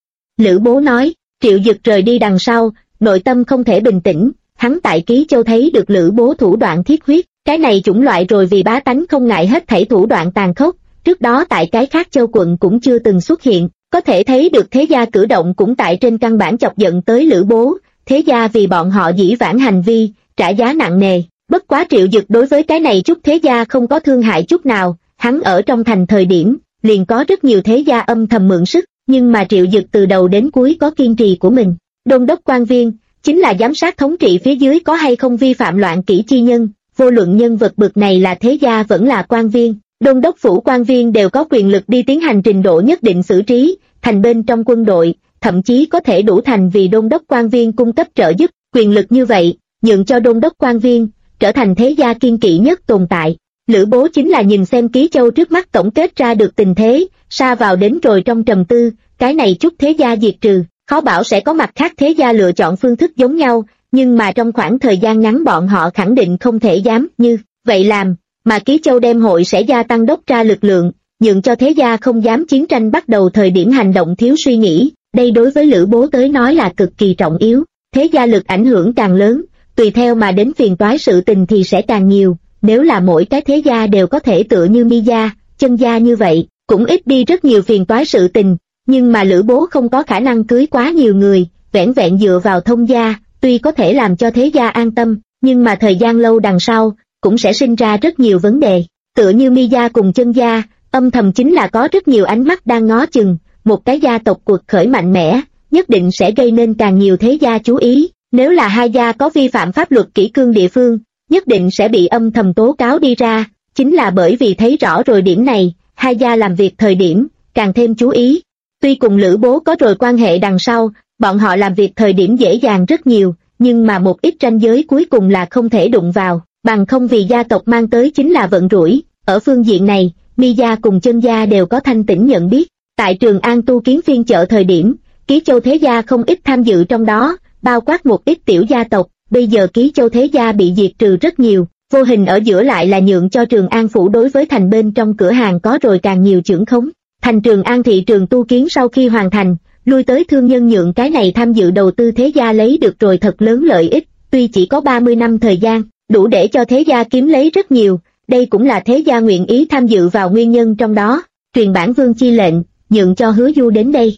Lữ Bố nói, Triệu Dực rời đi đằng sau, nội tâm không thể bình tĩnh, hắn tại Ký Châu thấy được Lữ Bố thủ đoạn thiết huyết, cái này chủng loại rồi vì bá tánh không ngại hết thảy thủ đoạn tàn khốc, trước đó tại cái khác châu quận cũng chưa từng xuất hiện, có thể thấy được thế gia cử động cũng tại trên căn bản chọc giận tới Lữ Bố, thế gia vì bọn họ dĩ vãng hành vi, trả giá nặng nề. Bất quá Triệu Dực đối với cái này chút thế gia không có thương hại chút nào, hắn ở trong thành thời điểm, liền có rất nhiều thế gia âm thầm mượn sức, nhưng mà Triệu Dực từ đầu đến cuối có kiên trì của mình. Đôn đốc quan viên, chính là giám sát thống trị phía dưới có hay không vi phạm loạn kỷ chi nhân, vô luận nhân vật bực này là thế gia vẫn là quan viên, đôn đốc phủ quan viên đều có quyền lực đi tiến hành trình độ nhất định xử trí, thành bên trong quân đội, thậm chí có thể đủ thành vì đôn đốc quan viên cung cấp trợ giúp, quyền lực như vậy, nhượng cho đôn đốc quan viên, trở thành thế gia kiên kỵ nhất tồn tại. Lữ Bố chính là nhìn xem Ký Châu trước mắt tổng kết ra được tình thế, sa vào đến rồi trong trầm tư, cái này chút thế gia diệt trừ, khó bảo sẽ có mặt khác thế gia lựa chọn phương thức giống nhau, nhưng mà trong khoảng thời gian ngắn bọn họ khẳng định không thể dám như vậy làm, mà Ký Châu đem hội sẽ gia tăng đốc ra lực lượng, nhượng cho thế gia không dám chiến tranh bắt đầu thời điểm hành động thiếu suy nghĩ, đây đối với Lữ Bố tới nói là cực kỳ trọng yếu, thế gia lực ảnh hưởng càng lớn, tùy theo mà đến phiền toái sự tình thì sẽ càng nhiều, nếu là mỗi cái thế gia đều có thể tựa như Mi gia, Chân gia như vậy, cũng ít đi rất nhiều phiền toái sự tình, nhưng mà Lữ Bố không có khả năng cưới quá nhiều người, vẻn vẹn dựa vào thông gia, tuy có thể làm cho thế gia an tâm, nhưng mà thời gian lâu đằng sau, cũng sẽ sinh ra rất nhiều vấn đề, tựa như Mi gia cùng Chân gia, âm thầm chính là có rất nhiều ánh mắt đang ngó chừng, một cái gia tộc cuộc khởi mạnh mẽ, nhất định sẽ gây nên càng nhiều thế gia chú ý, nếu là hai gia có vi phạm pháp luật kỷ cương địa phương, nhất định sẽ bị âm thầm tố cáo đi ra, chính là bởi vì thấy rõ rồi điểm này, hai gia làm việc thời điểm, càng thêm chú ý. Tuy cùng Lữ Bố có rồi quan hệ đằng sau, bọn họ làm việc thời điểm dễ dàng rất nhiều, nhưng mà một ít ranh giới cuối cùng là không thể đụng vào, bằng không vì gia tộc mang tới chính là vận rủi. Ở phương diện này, Mi gia cùng Chân gia đều có thanh tĩnh nhận biết. Tại Trường An tu kiến phiên chợ thời điểm, Ký Châu thế gia không ít tham dự trong đó, bao quát một ít tiểu gia tộc. Bây giờ Ký Châu thế gia bị diệt trừ rất nhiều, vô hình ở giữa lại là nhượng cho Trường An phủ đối với thành bên trong cửa hàng có rồi càng nhiều chưởng khống. Thành Trường An thị trường tu kiến sau khi hoàn thành, lui tới thương nhân nhượng cái này tham dự đầu tư thế gia lấy được rồi thật lớn lợi ích, tuy chỉ có 30 năm thời gian, đủ để cho thế gia kiếm lấy rất nhiều, đây cũng là thế gia nguyện ý tham dự vào nguyên nhân trong đó. Truyền bản vương chi lệnh, nhượng cho Hứa Du đến đây.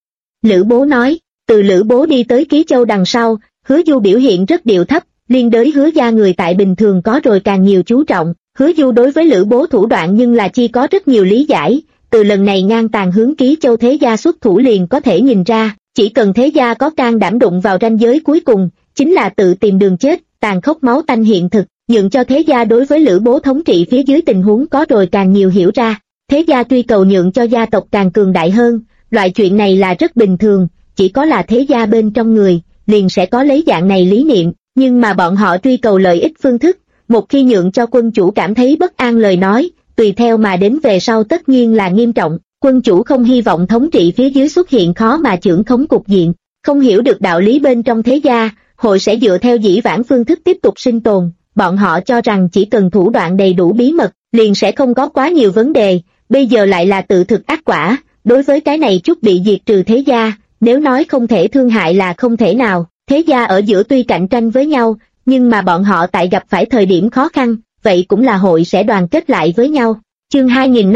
Lữ Bố nói, từ Lữ Bố đi tới Ký Châu đằng sau, Hứa Du biểu hiện rất điệu thấp, liên đới Hứa gia người tại bình thường có rồi càng nhiều chú trọng. Hứa Du đối với Lữ Bố thủ đoạn nhưng là chi có rất nhiều lý giải, từ lần này ngang tàn hướng Ký Châu thế gia xuất thủ liền có thể nhìn ra, chỉ cần thế gia có can đảm đụng vào ranh giới cuối cùng, chính là tự tìm đường chết, tàn khốc máu tanh hiện thực, nhượng cho thế gia đối với Lữ Bố thống trị phía dưới tình huống có rồi càng nhiều hiểu ra. Thế gia truy cầu nhượng cho gia tộc càng cường đại hơn, loại chuyện này là rất bình thường, chỉ có là thế gia bên trong người, liền sẽ có lấy dạng này lý niệm, nhưng mà bọn họ truy cầu lợi ích phương thức, một khi nhượng cho quân chủ cảm thấy bất an lời nói, tùy theo mà đến về sau tất nhiên là nghiêm trọng. Quân chủ không hy vọng thống trị phía dưới xuất hiện khó mà chưởng khống cục diện, không hiểu được đạo lý bên trong thế gia, hội sẽ dựa theo dĩ vãng phương thức tiếp tục sinh tồn, bọn họ cho rằng chỉ cần thủ đoạn đầy đủ bí mật, liền sẽ không có quá nhiều vấn đề, bây giờ lại là tự thực ác quả, đối với cái này chút bị diệt trừ thế gia, nếu nói không thể thương hại là không thể nào, thế gia ở giữa tuy cạnh tranh với nhau, nhưng mà bọn họ tại gặp phải thời điểm khó khăn, vậy cũng là hội sẽ đoàn kết lại với nhau. Chương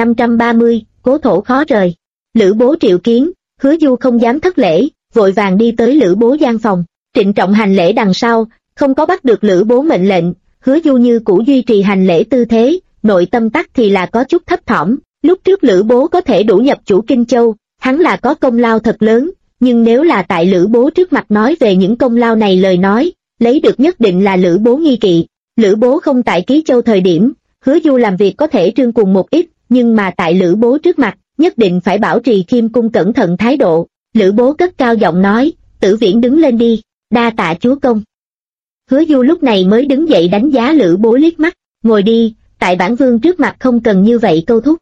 2530, Cố Thổ khó rời. Lữ Bố triệu kiến, Hứa Du không dám thất lễ, vội vàng đi tới Lữ Bố gian phòng, trịnh trọng hành lễ đằng sau, không có bắt được Lữ Bố mệnh lệnh, Hứa Du như cũ duy trì hành lễ tư thế, nội tâm tắc thì là có chút thấp thỏm. Lúc trước Lữ Bố có thể đủ nhập chủ Kinh Châu, hắn là có công lao thật lớn, nhưng nếu là tại Lữ Bố trước mặt nói về những công lao này lời nói, lấy được nhất định là Lữ Bố nghi kỵ. Lữ Bố không tại Ký Châu thời điểm, Hứa Du làm việc có thể trương cuồng một ít, nhưng mà tại Lữ Bố trước mặt, nhất định phải bảo trì khiêm cung cẩn thận thái độ. Lữ Bố cất cao giọng nói, Tử Viễn đứng lên đi, đa tạ chúa công. Hứa Du lúc này mới đứng dậy đánh giá Lữ Bố liếc mắt, ngồi đi, tại bản vương trước mặt không cần như vậy câu thúc.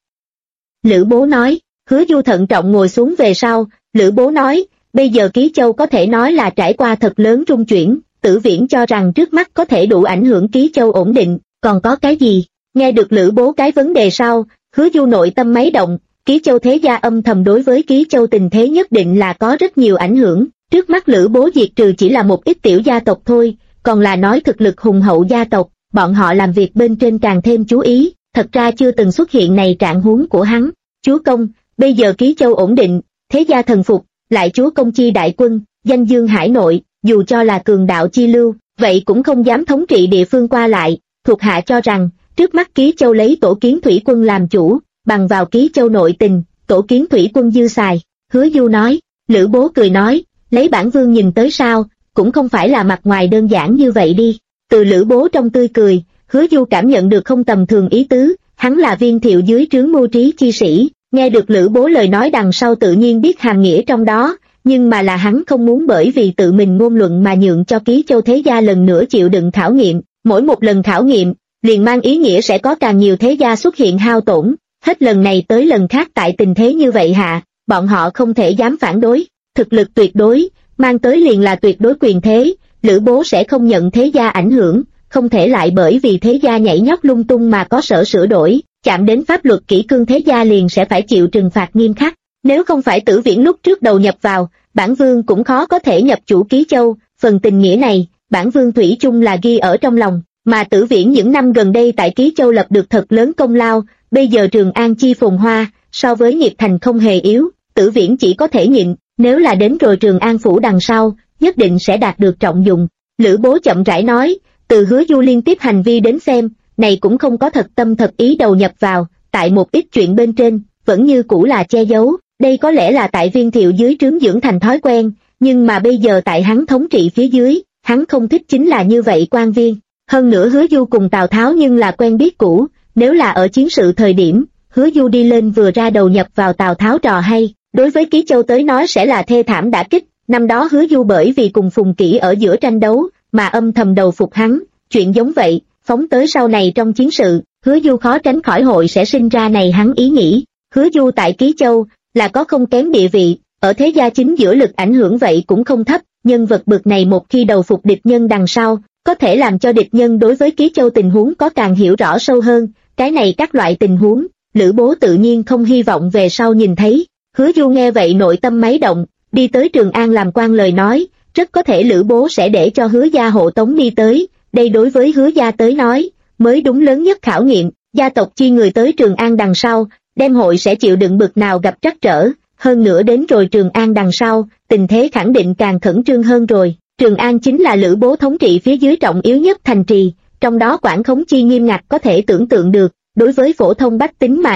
Lữ Bố nói, Hứa Du thận trọng ngồi xuống về sau, Lữ Bố nói, bây giờ Ký Châu có thể nói là trải qua thật lớn rung chuyển, Tử Viễn cho rằng trước mắt có thể đủ ảnh hưởng Ký Châu ổn định, còn có cái gì? Nghe được Lữ Bố cái vấn đề sau, Hứa Du nội tâm máy động, Ký Châu thế gia âm thầm đối với Ký Châu tình thế nhất định là có rất nhiều ảnh hưởng, trước mắt Lữ Bố diệt trừ chỉ là một ít tiểu gia tộc thôi, còn là nói thực lực hùng hậu gia tộc, bọn họ làm việc bên trên càng thêm chú ý, thật ra chưa từng xuất hiện này trạng huống của hắn. Chúa công, bây giờ Ký Châu ổn định, thế gia thần phục, lại chúa công chi đại quân, danh dương hải nội, dù cho là cường đạo chi lưu, vậy cũng không dám thống trị địa phương qua lại, thuộc hạ cho rằng, trước mắt Ký Châu lấy tổ kiến thủy quân làm chủ, bằng vào Ký Châu nội tình, tổ kiến thủy quân dư xài. Hứa Du nói, Lữ Bố cười nói, lấy bản vương nhìn tới sao, cũng không phải là mặt ngoài đơn giản như vậy đi. Từ Lữ Bố trong tươi cười, Hứa Du cảm nhận được không tầm thường ý tứ, hắn là Viên Thiệu dưới trướng mưu trí chi sĩ, nghe được Lữ Bố lời nói đằng sau tự nhiên biết hàm nghĩa trong đó, nhưng mà là hắn không muốn bởi vì tự mình ngôn luận mà nhượng cho Ký Châu thế gia lần nữa chịu đựng khảo nghiệm, mỗi một lần khảo nghiệm, liền mang ý nghĩa sẽ có càng nhiều thế gia xuất hiện hao tổn, hết lần này tới lần khác tại tình thế như vậy hạ, bọn họ không thể dám phản đối, thực lực tuyệt đối, mang tới liền là tuyệt đối quyền thế, Lữ Bố sẽ không nhận thế gia ảnh hưởng, không thể lại bởi vì thế gia nhảy nhót lung tung mà có sở sửa đổi, chạm đến pháp luật kỷ cương thế gia liền sẽ phải chịu trừng phạt nghiêm khắc. Nếu không phải Tử Viễn lúc trước đầu nhập vào, bản vương cũng khó có thể nhập chủ Ký Châu, phần tình nghĩa này, bản vương thủy chung là ghi ở trong lòng, mà Tử Viễn những năm gần đây tại Ký Châu lập được thật lớn công lao, bây giờ Trường An chi phồn hoa, so với Nhiệt Thành không hề yếu, Tử Viễn chỉ có thể nhịn, nếu là đến rồi Trường An phủ đằng sau, nhất định sẽ đạt được trọng dụng. Lữ Bố chậm rãi nói, từ Hứa Du liên tiếp hành vi đến xem, này cũng không có thật tâm thật ý đầu nhập vào, tại một ít chuyện bên trên, vẫn như cũ là che giấu, đây có lẽ là tại Viên Thiệu dưới trướng dưỡng thành thói quen, nhưng mà bây giờ tại hắn thống trị phía dưới, hắn không thích chính là như vậy quan viên. Hơn nữa Hứa Du cùng Tào Tháo nhưng là quen biết cũ, nếu là ở chiến sự thời điểm, Hứa Du đi lên vừa ra đầu nhập vào Tào Tháo trò hay, đối với Ký Châu tới nói sẽ là thê thảm đả kích. Năm đó Hứa Du bởi vì cùng Phùng Kỷ ở giữa tranh đấu, mà âm thầm đầu phục hắn, chuyện giống vậy, phóng tới sau này trong chiến sự, Hứa Du khó tránh khỏi hội sẽ sinh ra này hắn ý nghĩ. Hứa Du tại Ký Châu, là có không kém địa vị, ở thế gia chính giữa lực ảnh hưởng vậy cũng không thấp, nhân vật bậc này một khi đầu phục địch nhân đằng sau, có thể làm cho địch nhân đối với Ký Châu tình huống có càng hiểu rõ sâu hơn, cái này các loại tình huống, Lữ Bố tự nhiên không hy vọng về sau nhìn thấy. Hứa Du nghe vậy nội tâm máy động, đi tới Trường An làm quan lời nói, rất có thể Lữ Bố sẽ để cho Hứa gia hộ tống đi tới, đây đối với Hứa gia tới nói, mới đúng lớn nhất khảo nghiệm, gia tộc chi người tới Trường An đằng sau, đem hội sẽ chịu đựng bực nào gặp trắc trở, hơn nữa đến rồi Trường An đằng sau, tình thế khẳng định càng khẩn trương hơn rồi. Trường An chính là Lữ Bố thống trị phía dưới trọng yếu nhất thành trì, trong đó quản khống chi nghiêm ngặt có thể tưởng tượng được, đối với phổ thông bách tính mà nói,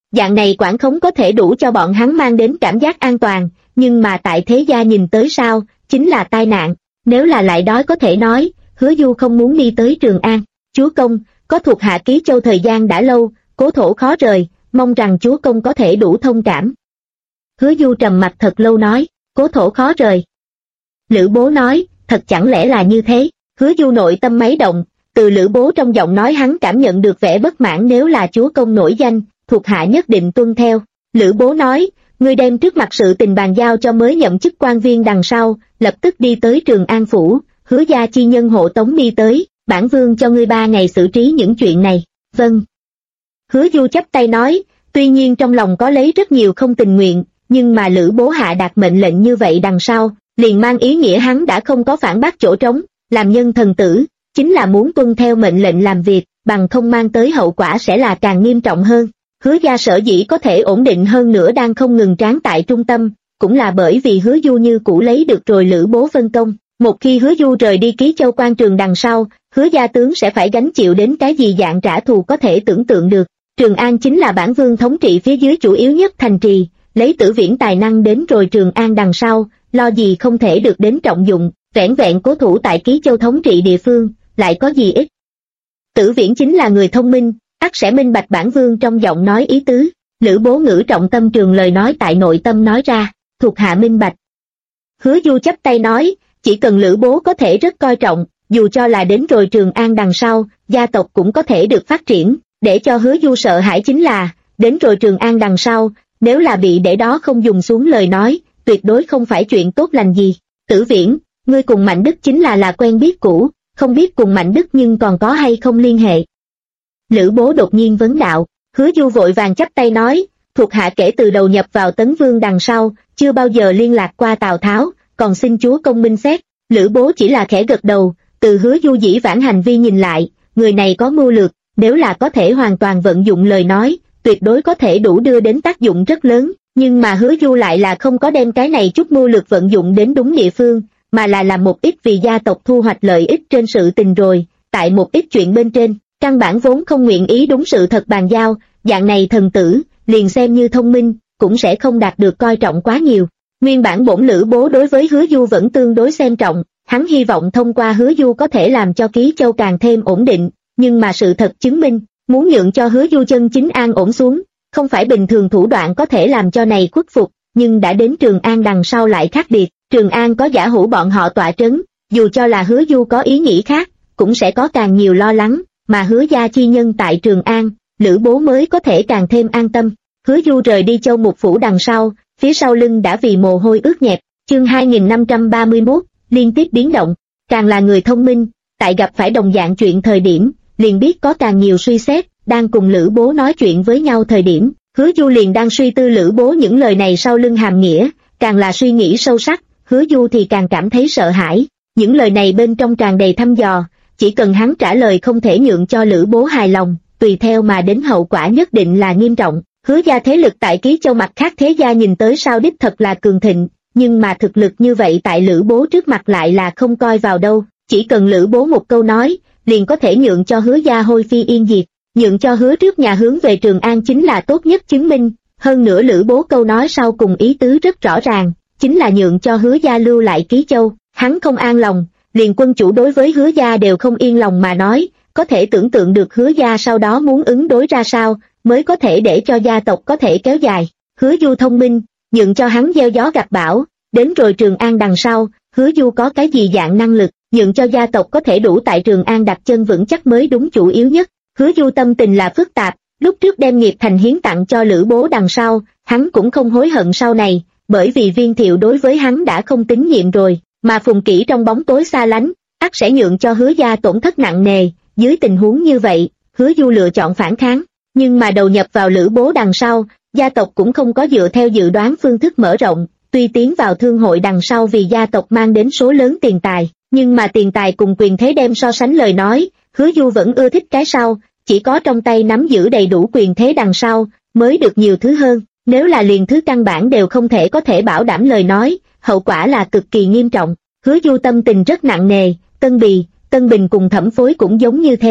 dạng này quản khống có thể đủ cho bọn hắn mang đến cảm giác an toàn, nhưng mà tại thế gia nhìn tới sao, chính là tai nạn. Nếu là lại đói có thể nói, Hứa Du không muốn đi tới Trường An. Chúa công, có thuộc hạ Ký Châu thời gian đã lâu, cố thổ khó rời, mong rằng chúa công có thể đủ thông cảm. Hứa Du trầm mặt thật lâu nói, cố thổ khó rời. Lữ Bố nói, thật chẳng lẽ là như thế? Hứa Du nội tâm máy động, từ Lữ Bố trong giọng nói hắn cảm nhận được vẻ bất mãn. Nếu là chúa công nổi danh, thuộc hạ nhất định tuân theo. Lữ Bố nói, ngươi đem trước mặt sự tình bàn giao cho mới nhậm chức quan viên đằng sau, lập tức đi tới Trường An phủ, Hứa gia chi nhân hộ tống đi tới, bản vương cho ngươi 3 ngày xử trí những chuyện này. Vâng. Hứa Du chắp tay nói, tuy nhiên trong lòng có lấy rất nhiều không tình nguyện, nhưng mà Lữ Bố hạ đạt mệnh lệnh như vậy đằng sau, liền mang ý nghĩa hắn đã không có phản bác chỗ trống, làm nhân thần tử, chính là muốn tuân theo mệnh lệnh làm việc, bằng không mang tới hậu quả sẽ là càng nghiêm trọng hơn. Hứa gia sở dĩ có thể ổn định hơn nữa đang không ngừng tráng tại trung tâm, cũng là bởi vì Hứa Du như cũ lấy được rồi Lữ Bố phân công. Một khi Hứa Du rời đi Ký Châu quan trường đằng sau, Hứa gia tướng sẽ phải gánh chịu đến cái gì dạng trả thù có thể tưởng tượng được. Trường An chính là bản vương thống trị phía dưới chủ yếu nhất thành trì, lấy Tử Viễn tài năng đến rồi Trường An đằng sau, lo gì không thể được đến trọng dụng, vẻn vẹn cố thủ tại Ký Châu thống trị địa phương, lại có gì ích. Tử Viễn chính là người thông minh, ắt sẽ minh bạch bản vương trong giọng nói ý tứ. Lữ Bố ngữ trọng tâm trường lời nói tại nội tâm nói ra, thuộc hạ minh bạch. Hứa Du chắp tay nói, chỉ cần Lữ Bố có thể rất coi trọng, dù cho là đến rồi Trường An đằng sau, gia tộc cũng có thể được phát triển. Để cho Hứa Du sợ hãi chính là, đến rồi Trường An đằng sau, nếu là bị để đó không dùng xuống lời nói, tuyệt đối không phải chuyện tốt lành gì. Tử Viễn, ngươi cùng Mạnh Đức chính là quen biết cũ, không biết cùng Mạnh Đức nhưng còn có hay không liên hệ. Lữ Bố đột nhiên vấn đạo. Hứa Du vội vàng chắp tay nói, thuộc hạ kể từ đầu nhập vào Tấn Vương đằng sau, chưa bao giờ liên lạc qua Tào Tháo, còn xin chúa công minh xét. Lữ Bố chỉ là khẽ gật đầu, từ Hứa Du dĩ vãng hành vi nhìn lại, người này có mưu lược, nếu là có thể hoàn toàn vận dụng lời nói, tuyệt đối có thể đủ đưa đến tác dụng rất lớn, nhưng mà Hứa Du lại là không có đem cái này chút mưu lược vận dụng đến đúng địa phương, mà là làm một ít vì gia tộc thu hoạch lợi ích trên sự tình rồi, tại một ít chuyện bên trên, căn bản vốn không nguyện ý đúng sự thật bàn giao, dạng này thần tử, liền xem như thông minh, cũng sẽ không đạt được coi trọng quá nhiều. Nguyên bản bổn Lữ Bố đối với Hứa Du vẫn tương đối xem trọng, hắn hy vọng thông qua Hứa Du có thể làm cho Ký Châu càng thêm ổn định, nhưng mà sự thật chứng minh, muốn nhượng cho Hứa Du chân chính an ổn xuống, không phải bình thường thủ đoạn có thể làm cho này khuất phục, nhưng đã đến Trường An đằng sau lại khác biệt. Trường An có giả hữu bọn họ tọa trấn, dù cho là Hứa Du có ý nghĩ khác, cũng sẽ có càng nhiều lo lắng, mà Hứa gia chi nhân tại Trường An, Lữ Bố mới có thể càng thêm an tâm. Hứa Du rời đi Châu Mục Phủ đằng sau, phía sau lưng đã vì mồ hôi ướt nhẹp. Chương 2531, liên tiếp biến động, càng là người thông minh, tại gặp phải đồng dạng chuyện thời điểm, liền biết có càng nhiều suy xét. Đang cùng Lữ Bố nói chuyện với nhau thời điểm, Hứa Du liền đang suy tư Lữ Bố những lời này sau lưng hàm nghĩa, càng là suy nghĩ sâu sắc, Hứa Du thì càng cảm thấy sợ hãi. Những lời này bên trong tràn đầy thăm dò, chỉ cần hắn trả lời không thể nhượng cho Lữ Bố hài lòng, tùy theo mà đến hậu quả nhất định là nghiêm trọng. Hứa gia thế lực tại Ký Châu mặt khác thế gia nhìn tới sao đích thật là cường thịnh, nhưng mà thực lực như vậy tại Lữ Bố trước mặt lại là không coi vào đâu, chỉ cần Lữ Bố một câu nói, liền có thể nhượng cho Hứa gia hôi phi yên diệt, nhượng cho Hứa trước nhà hướng về Trường An chính là tốt nhất chứng minh. Hơn nữa Lữ Bố câu nói sau cùng ý tứ rất rõ ràng, chính là nhượng cho Hứa gia lưu lại Ký Châu. Hắn không an lòng, liền quân chủ đối với Hứa gia đều không yên lòng mà nói, có thể tưởng tượng được Hứa gia sau đó muốn ứng đối ra sao, mới có thể để cho gia tộc có thể kéo dài. Hứa Du thông minh, nhượng cho hắn gieo gió gặt bão, đến rồi Trường An đằng sau, Hứa Du có cái gì dạng năng lực, nhượng cho gia tộc có thể đủ tại Trường An đặt chân vững chắc mới đúng chủ yếu nhất. Hứa Du tâm tình là phức tạp, lúc trước đem nghiệp thành hiến tặng cho Lữ Bố đằng sau, hắn cũng không hối hận sau này, bởi vì Viên Thiệu đối với hắn đã không tín nhiệm rồi, mà Phùng Kỷ trong bóng tối xa lánh, ắt sẽ nhượng cho Hứa gia tổn thất nặng nề. Dưới tình huống như vậy, Hứa Du lựa chọn phản kháng, nhưng mà đầu nhập vào Lữ Bố đằng sau, gia tộc cũng không có dựa theo dự đoán phương thức mở rộng, tuy tiến vào thương hội đằng sau vì gia tộc mang đến số lớn tiền tài, nhưng mà tiền tài cùng quyền thế đem so sánh lời nói, Hứa Du vẫn ưa thích cái sau, chỉ có trong tay nắm giữ đầy đủ quyền thế đằng sau, mới được nhiều thứ hơn. Nếu là liền thứ căn bản đều không thể có thể bảo đảm lời nói, hậu quả là cực kỳ nghiêm trọng. Hứa Du tâm tình rất nặng nề, Tân Bình cùng Thẩm Phối cũng giống như thế.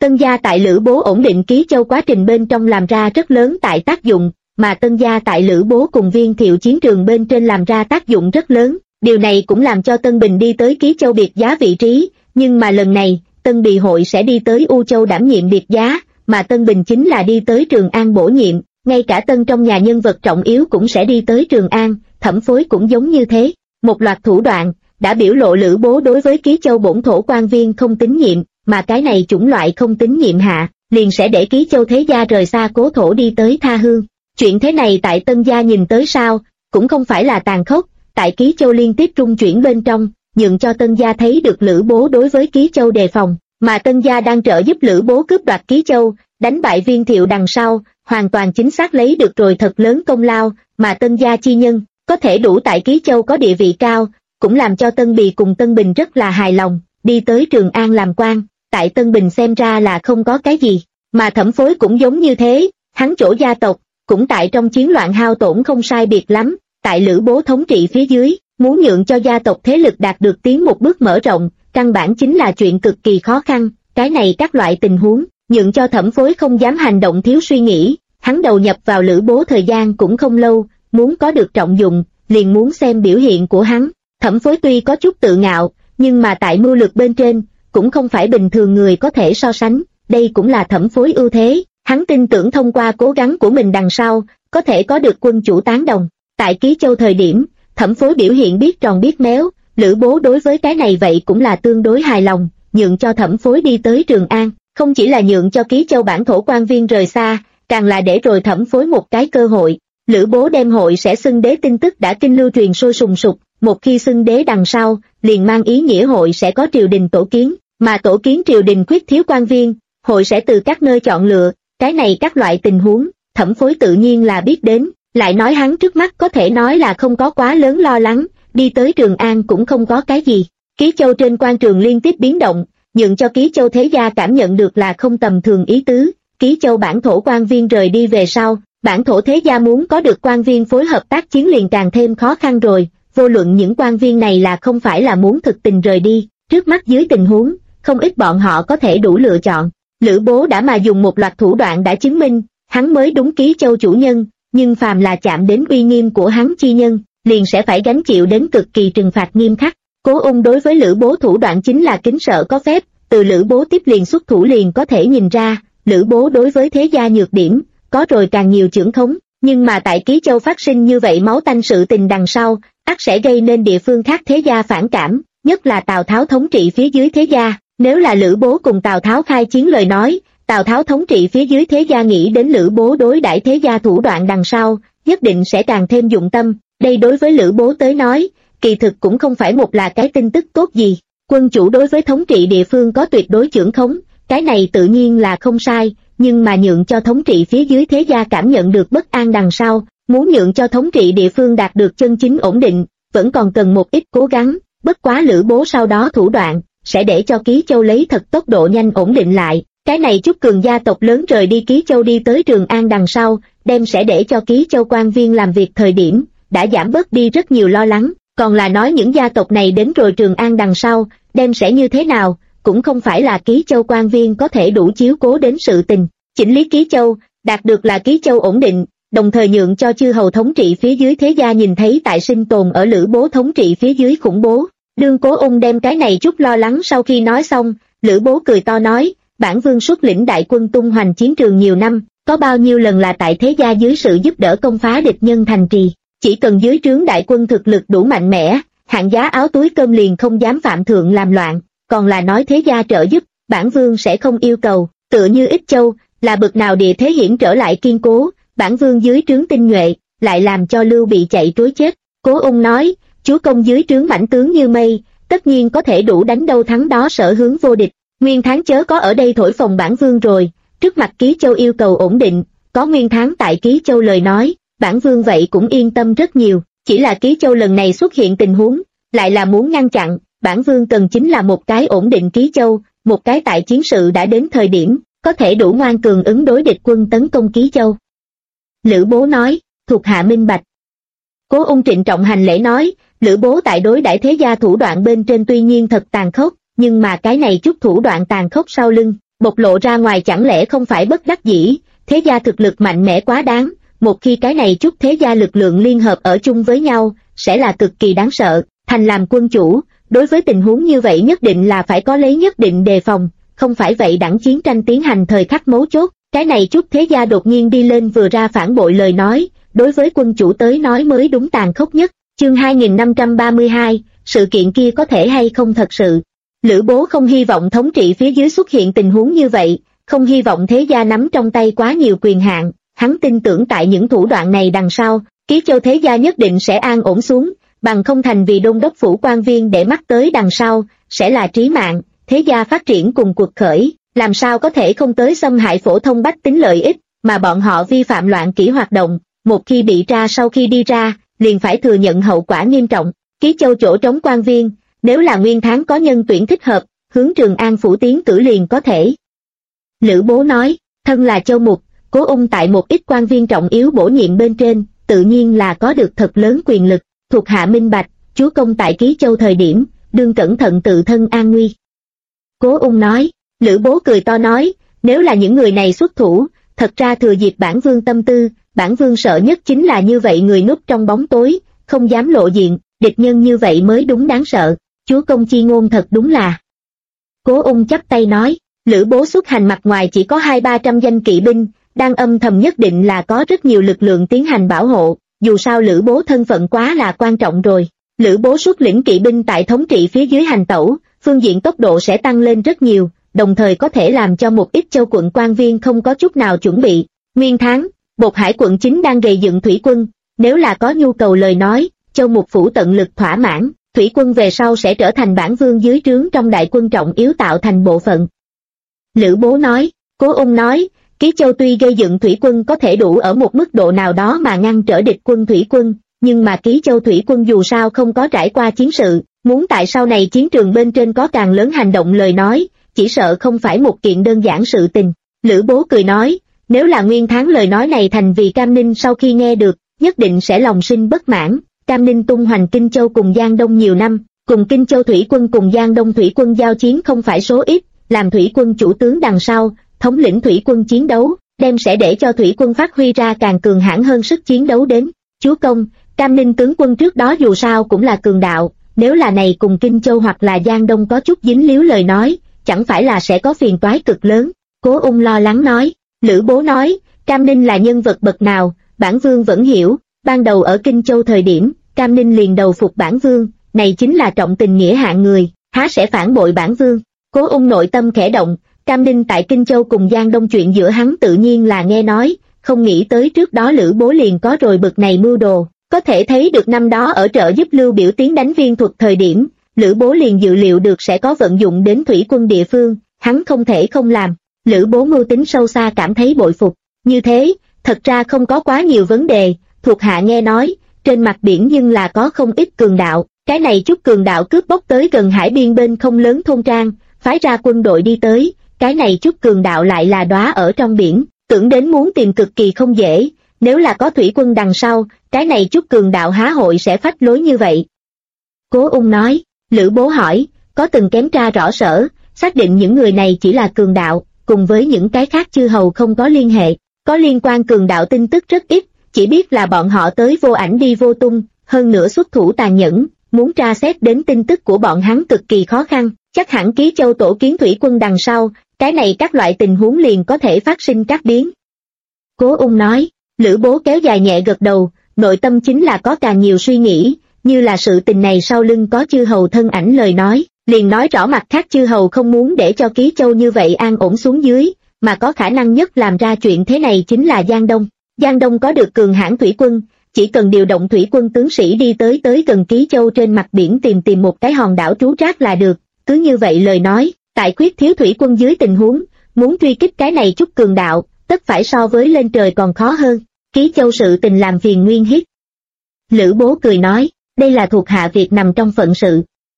Tân gia tại Lữ Bố ổn định Ký Châu quá trình bên trong làm ra rất lớn tại tác dụng, mà tân gia tại Lữ Bố cùng Viên Thiệu chiến trường bên trên làm ra tác dụng rất lớn. Điều này cũng làm cho Tân Bình đi tới Ký Châu biệt giá vị trí, nhưng mà lần này, Tân Bì hội sẽ đi tới U Châu đảm nhiệm biệt giá, mà Tân Bình chính là đi tới Trường An bổ nhiệm, ngay cả Tân trong nhà nhân vật trọng yếu cũng sẽ đi tới Trường An, Thẩm Phối cũng giống như thế. Một loạt thủ đoạn, đã biểu lộ Lữ Bố đối với Ký Châu bổn thổ quan viên không tín nhiệm, mà cái này chủng loại không tín nhiệm hạ, liền sẽ để Ký Châu thế gia rời xa cố thổ đi tới tha hương. Chuyện thế này tại Tân gia nhìn tới sao, cũng không phải là tàn khốc, tại Ký Châu liên tiếp trung chuyển bên trong, nhượng cho Tân gia thấy được Lữ Bố đối với Ký Châu đề phòng, mà Tân gia đang trợ giúp Lữ Bố cướp đoạt Ký Châu, đánh bại Viên Thiệu đằng sau, hoàn toàn chính xác lấy được rồi thật lớn công lao, mà Tân gia chi nhân, có thể đủ tại Ký Châu có địa vị cao, cũng làm cho Tân Bì cùng Tân Bình rất là hài lòng, đi tới Trường An làm quan, tại Tân Bình xem ra là không có cái gì, mà Thẩm Phối cũng giống như thế, hắn chỗ gia tộc, cũng tại trong chiến loạn hao tổn không sai biệt lắm, tại Lữ Bố thống trị phía dưới, muốn nhượng cho gia tộc thế lực đạt được tiến một bước mở rộng, căn bản chính là chuyện cực kỳ khó khăn, cái này các loại tình huống, nhượng cho Thẩm Phối không dám hành động thiếu suy nghĩ, hắn đầu nhập vào Lữ Bố thời gian cũng không lâu, muốn có được trọng dụng, liền muốn xem biểu hiện của hắn. Thẩm Phối tuy có chút tự ngạo, nhưng mà tại mưu lược bên trên, cũng không phải bình thường người có thể so sánh, đây cũng là Thẩm Phối ưu thế, hắn tin tưởng thông qua cố gắng của mình đằng sau, có thể có được quân chủ tán đồng. Tại Ký Châu thời điểm, Thẩm Phối biểu hiện biết tròn biết méo, Lữ Bố đối với cái này vậy cũng là tương đối hài lòng, nhượng cho Thẩm Phối đi tới Trường An, không chỉ là nhượng cho Ký Châu bản thổ quan viên rời xa, càng là để rồi Thẩm Phối một cái cơ hội. Lữ Bố đem hội sẽ xưng đế tin tức đã kinh lưu truyền sôi sùng sục, một khi xưng đế đằng sau, liền mang ý nghĩa hội sẽ có triều đình tổ kiến, mà tổ kiến triều đình khuyết thiếu quan viên, hội sẽ từ các nơi chọn lựa, cái này các loại tình huống, Thẩm Phối tự nhiên là biết đến, lại nói hắn trước mắt có thể nói là không có quá lớn lo lắng, đi tới Trường An cũng không có cái gì. Ký Châu trên quan trường liên tiếp biến động, nhượng cho Ký Châu thế gia cảm nhận được là không tầm thường ý tứ, Ký Châu bản thổ quan viên rời đi về sau, bản thổ thế gia muốn có được quan viên phối hợp tác chiến liền càng thêm khó khăn rồi, vô luận những quan viên này là không phải là muốn thực tình rời đi, trước mắt dưới tình huống, không ít bọn họ có thể đủ lựa chọn. Lữ Bố đã mà dùng một loạt thủ đoạn đã chứng minh, hắn mới đúng Ký Châu chủ nhân, nhưng phàm là chạm đến uy nghiêm của hắn chi nhân, liền sẽ phải gánh chịu đến cực kỳ trừng phạt nghiêm khắc. Cố Ung đối với Lữ Bố thủ đoạn chính là kính sợ có phép, từ Lữ Bố tiếp liền xuất thủ liền có thể nhìn ra, Lữ Bố đối với thế gia nhược điểm, có rồi càng nhiều chưởng khống, nhưng mà tại Ký Châu phát sinh như vậy máu tanh sự tình đằng sau, ắt sẽ gây nên địa phương khác thế gia phản cảm, nhất là Tào Tháo thống trị phía dưới thế gia. Nếu là Lữ Bố cùng Tào Tháo khai chiến lời nói, Tào Tháo thống trị phía dưới thế gia nghĩ đến Lữ Bố đối đãi thế gia thủ đoạn đằng sau, nhất định sẽ càng thêm dụng tâm. Đây đối với Lữ Bố tới nói, kỳ thực cũng không phải một là cái tin tức tốt gì. Quân chủ đối với thống trị địa phương có tuyệt đối chưởng khống, cái này tự nhiên là không sai, nhưng mà nhượng cho thống trị phía dưới thế gia cảm nhận được bất an đằng sau, muốn nhượng cho thống trị địa phương đạt được chân chính ổn định, vẫn còn cần một ít cố gắng, bất quá Lữ Bố sau đó thủ đoạn, sẽ để cho Ký Châu lấy thật tốc độ nhanh ổn định lại. Cái này chúc cường gia tộc lớn rời đi Ký Châu đi tới Trường An đằng sau, đem sẽ để cho Ký Châu quan viên làm việc thời điểm, đã giảm bớt đi rất nhiều lo lắng, còn là nói những gia tộc này đến rồi Trường An đằng sau, đem sẽ như thế nào, cũng không phải là Ký Châu quan viên có thể đủ chiếu cố đến sự tình. Chỉnh lý Ký Châu, đạt được là Ký Châu ổn định, đồng thời nhượng cho chư hầu thống trị phía dưới thế gia nhìn thấy tại sinh tồn ở Lữ Bố thống trị phía dưới khủng bố. Đương Cố Ung đem cái này chút lo lắng sau khi nói xong, Lữ Bố cười to nói, bản vương xuất lĩnh đại quân tung hoành chiến trường nhiều năm, có bao nhiêu lần là tại thế gia dưới sự giúp đỡ công phá địch nhân thành trì, chỉ cần dưới trướng đại quân thực lực đủ mạnh mẽ, hạng giá áo túi cơm liền không dám phạm thượng làm loạn, còn là nói thế gia trợ giúp, bản vương sẽ không yêu cầu, tựa như Ích Châu, là bực nào địa thế hiển trở lại kiên cố, bản vương dưới trướng tinh nhuệ, lại làm cho Lưu Bị chạy trối chết. Cố Ung nói, chúa công dưới trướng mãnh tướng như mây, tất nhiên có thể đủ đánh đâu thắng đó sở hướng vô địch. Nguyên Thắng chớ có ở đây thổi phồng bản vương rồi, trước mặt Ký Châu yêu cầu ổn định, có Nguyên Thắng tại Ký Châu lời nói, bản vương vậy cũng yên tâm rất nhiều, chỉ là Ký Châu lần này xuất hiện tình huống, lại là muốn ngăn chặn, bản vương cần chính là một cái ổn định Ký Châu, một cái tại chiến sự đã đến thời điểm, có thể đủ ngoan cường ứng đối địch quân tấn công Ký Châu. Lữ Bố nói, thuộc hạ minh bạch. Cố Ung trịnh trọng hành lễ nói, Lữ Bố tại đối đãi thế gia thủ đoạn bên trên tuy nhiên thật tàn khốc, nhưng mà cái này chút thủ đoạn tàn khốc sau lưng, bộc lộ ra ngoài chẳng lẽ không phải bất đắc dĩ, thế gia thực lực mạnh mẽ quá đáng, một khi cái này chút thế gia lực lượng liên hợp ở chung với nhau, sẽ là cực kỳ đáng sợ. Thành làm quân chủ, đối với tình huống như vậy nhất định là phải có lấy nhất định đề phòng, không phải vậy đẳng chiến tranh tiến hành thời khắc mấu chốt, cái này chút thế gia đột nhiên đi lên vừa ra phản bội lời nói, đối với quân chủ tới nói mới đúng tàn khốc nhất. Chương 2532, sự kiện kia có thể hay không thật sự. Lữ Bố không hy vọng thống trị phía dưới xuất hiện tình huống như vậy, không hy vọng thế gia nắm trong tay quá nhiều quyền hạn, hắn tin tưởng tại những thủ đoạn này đằng sau, Ký Châu thế gia nhất định sẽ an ổn xuống, bằng không thành vì đôn đốc phủ quan viên để mắt tới đằng sau, sẽ là trí mạng, thế gia phát triển cùng cuộc khởi, làm sao có thể không tới xâm hại phổ thông bách tính lợi ích, mà bọn họ vi phạm loạn kỷ hoạt động, một khi bị tra sau khi đi ra, liền phải thừa nhận hậu quả nghiêm trọng. Ký Châu chỗ trống quan viên, nếu là Nguyên Thắng có nhân tuyển thích hợp, hướng Trường An phủ tiến cử liền có thể. Lữ Bố nói, thân là Châu Mục, Cố Ung tại một ít quan viên trọng yếu bổ nhiệm bên trên, tự nhiên là có được thật lớn quyền lực, thuộc hạ minh bạch, chúa công tại Ký Châu thời điểm, đương cẩn thận tự thân an nguy. Cố Ung nói, Lữ Bố cười to nói, nếu là những người này xuất thủ, thật ra thừa dịp bản vương tâm tư, bản vương sợ nhất chính là như vậy người núp trong bóng tối, không dám lộ diện, địch nhân như vậy mới đúng đáng sợ, chúa công chi ngôn thật đúng là. Cố Ung chắp tay nói, Lữ Bố xuất hành mặt ngoài chỉ có 200-300 danh kỵ binh, đang âm thầm nhất định là có rất nhiều lực lượng tiến hành bảo hộ, dù sao Lữ Bố thân phận quá là quan trọng rồi. Lữ Bố xuất lĩnh kỵ binh tại thống trị phía dưới hành tẩu, phương diện tốc độ sẽ tăng lên rất nhiều, đồng thời có thể làm cho một ít châu quận quan viên không có chút nào chuẩn bị. Nguyên Thắng, Bột Hải quận chính đang gầy dựng thủy quân, nếu là có nhu cầu lời nói, Châu Mục phủ tận lực thỏa mãn, thủy quân về sau sẽ trở thành bản vương dưới trướng trong đại quân trọng yếu tạo thành bộ phận. Lữ Bố nói, Cố Ung nói, Ký Châu tuy gây dựng thủy quân có thể đủ ở một mức độ nào đó mà ngăn trở địch quân thủy quân, nhưng mà Ký Châu thủy quân dù sao không có trải qua chiến sự, muốn tại sau này chiến trường bên trên có càng lớn hành động lời nói, chỉ sợ không phải một kiện đơn giản sự tình. Lữ Bố cười nói, nếu là Nguyên Thắng lời nói này thành vì Cam Ninh sau khi nghe được, nhất định sẽ lòng sinh bất mãn. Cam Ninh tung hoành Kinh Châu cùng Giang Đông nhiều năm, cùng Kinh Châu thủy quân cùng Giang Đông thủy quân giao chiến không phải số ít, làm thủy quân chủ tướng đằng sau, thống lĩnh thủy quân chiến đấu, đem sẽ để cho thủy quân phát huy ra càng cường hãn hơn sức chiến đấu đến. Chúa công, Cam Ninh tướng quân trước đó dù sao cũng là cường đạo, nếu là này cùng Kinh Châu hoặc là Giang Đông có chút dính líu lời nói, chẳng phải là sẽ có phiền toái cực lớn. Cố Ung lo lắng nói, Lữ Bố nói, Cam Ninh là nhân vật bậc nào, bản vương vẫn hiểu, ban đầu ở Kinh Châu thời điểm, Cam Ninh liền đầu phục bản vương, này chính là trọng tình nghĩa hạng người, há sẽ phản bội bản vương. Cố Ung nội tâm khẽ động, Cam Ninh tại Kinh Châu cùng Giang Đông chuyện giữa hắn tự nhiên là nghe nói, không nghĩ tới trước đó Lữ Bố liền có rồi bực này mưu đồ, có thể thấy được năm đó ở trợ giúp Lưu Biểu tiến đánh Viên Thuật thời điểm, Lữ Bố liền dự liệu được sẽ có vận dụng đến thủy quân địa phương, hắn không thể không làm. Lữ Bố mưu tính sâu xa cảm thấy bội phục, như thế, thật ra không có quá nhiều vấn đề, thuộc hạ nghe nói, trên mặt biển nhưng là có không ít cường đạo, cái này chút cường đạo cướp bóc tới gần hải biên bên không lớn thôn trang, phái ra quân đội đi tới, cái này chút cường đạo lại là đóa ở trong biển, tưởng đến muốn tìm cực kỳ không dễ, nếu là có thủy quân đằng sau, cái này chút cường đạo há hội sẽ phách lối như vậy. Cố Ung nói, Lữ Bố hỏi, có từng kiểm tra rõ sở, xác định những người này chỉ là cường đạo, cùng với những cái khác chư hầu không có liên hệ, có liên quan cường đạo tin tức rất ít, chỉ biết là bọn họ tới vô ảnh đi vô tung, hơn nữa xuất thủ tàn nhẫn, muốn tra xét đến tin tức của bọn hắn cực kỳ khó khăn, chắc hẳn Ký Châu tổ kiến thủy quân đằng sau, cái này các loại tình huống liền có thể phát sinh các biến. Cố Ung nói, Lữ Bố kéo dài nhẹ gật đầu, nội tâm chính là có càng nhiều suy nghĩ, như là sự tình này sau lưng có chư hầu thân ảnh lời nói, liền nói rõ mặt khác chư hầu không muốn để cho Ký Châu như vậy an ổn xuống dưới, mà có khả năng nhất làm ra chuyện thế này chính là Giang Đông. Giang Đông có được cường hãn thủy quân, chỉ cần điều động thủy quân tướng sĩ đi tới gần Ký Châu trên mặt biển tìm một cái hòn đảo trú trác là được, cứ như vậy lời nói, tại khuyết thiếu thủy quân dưới tình huống, muốn truy kích cái này chút cường đạo, tất phải so với lên trời còn khó hơn. Ký Châu sự tình làm phiền Nguyên Hiết. Lữ Bố cười nói, đây là thuộc hạ việc nằm trong phận sự.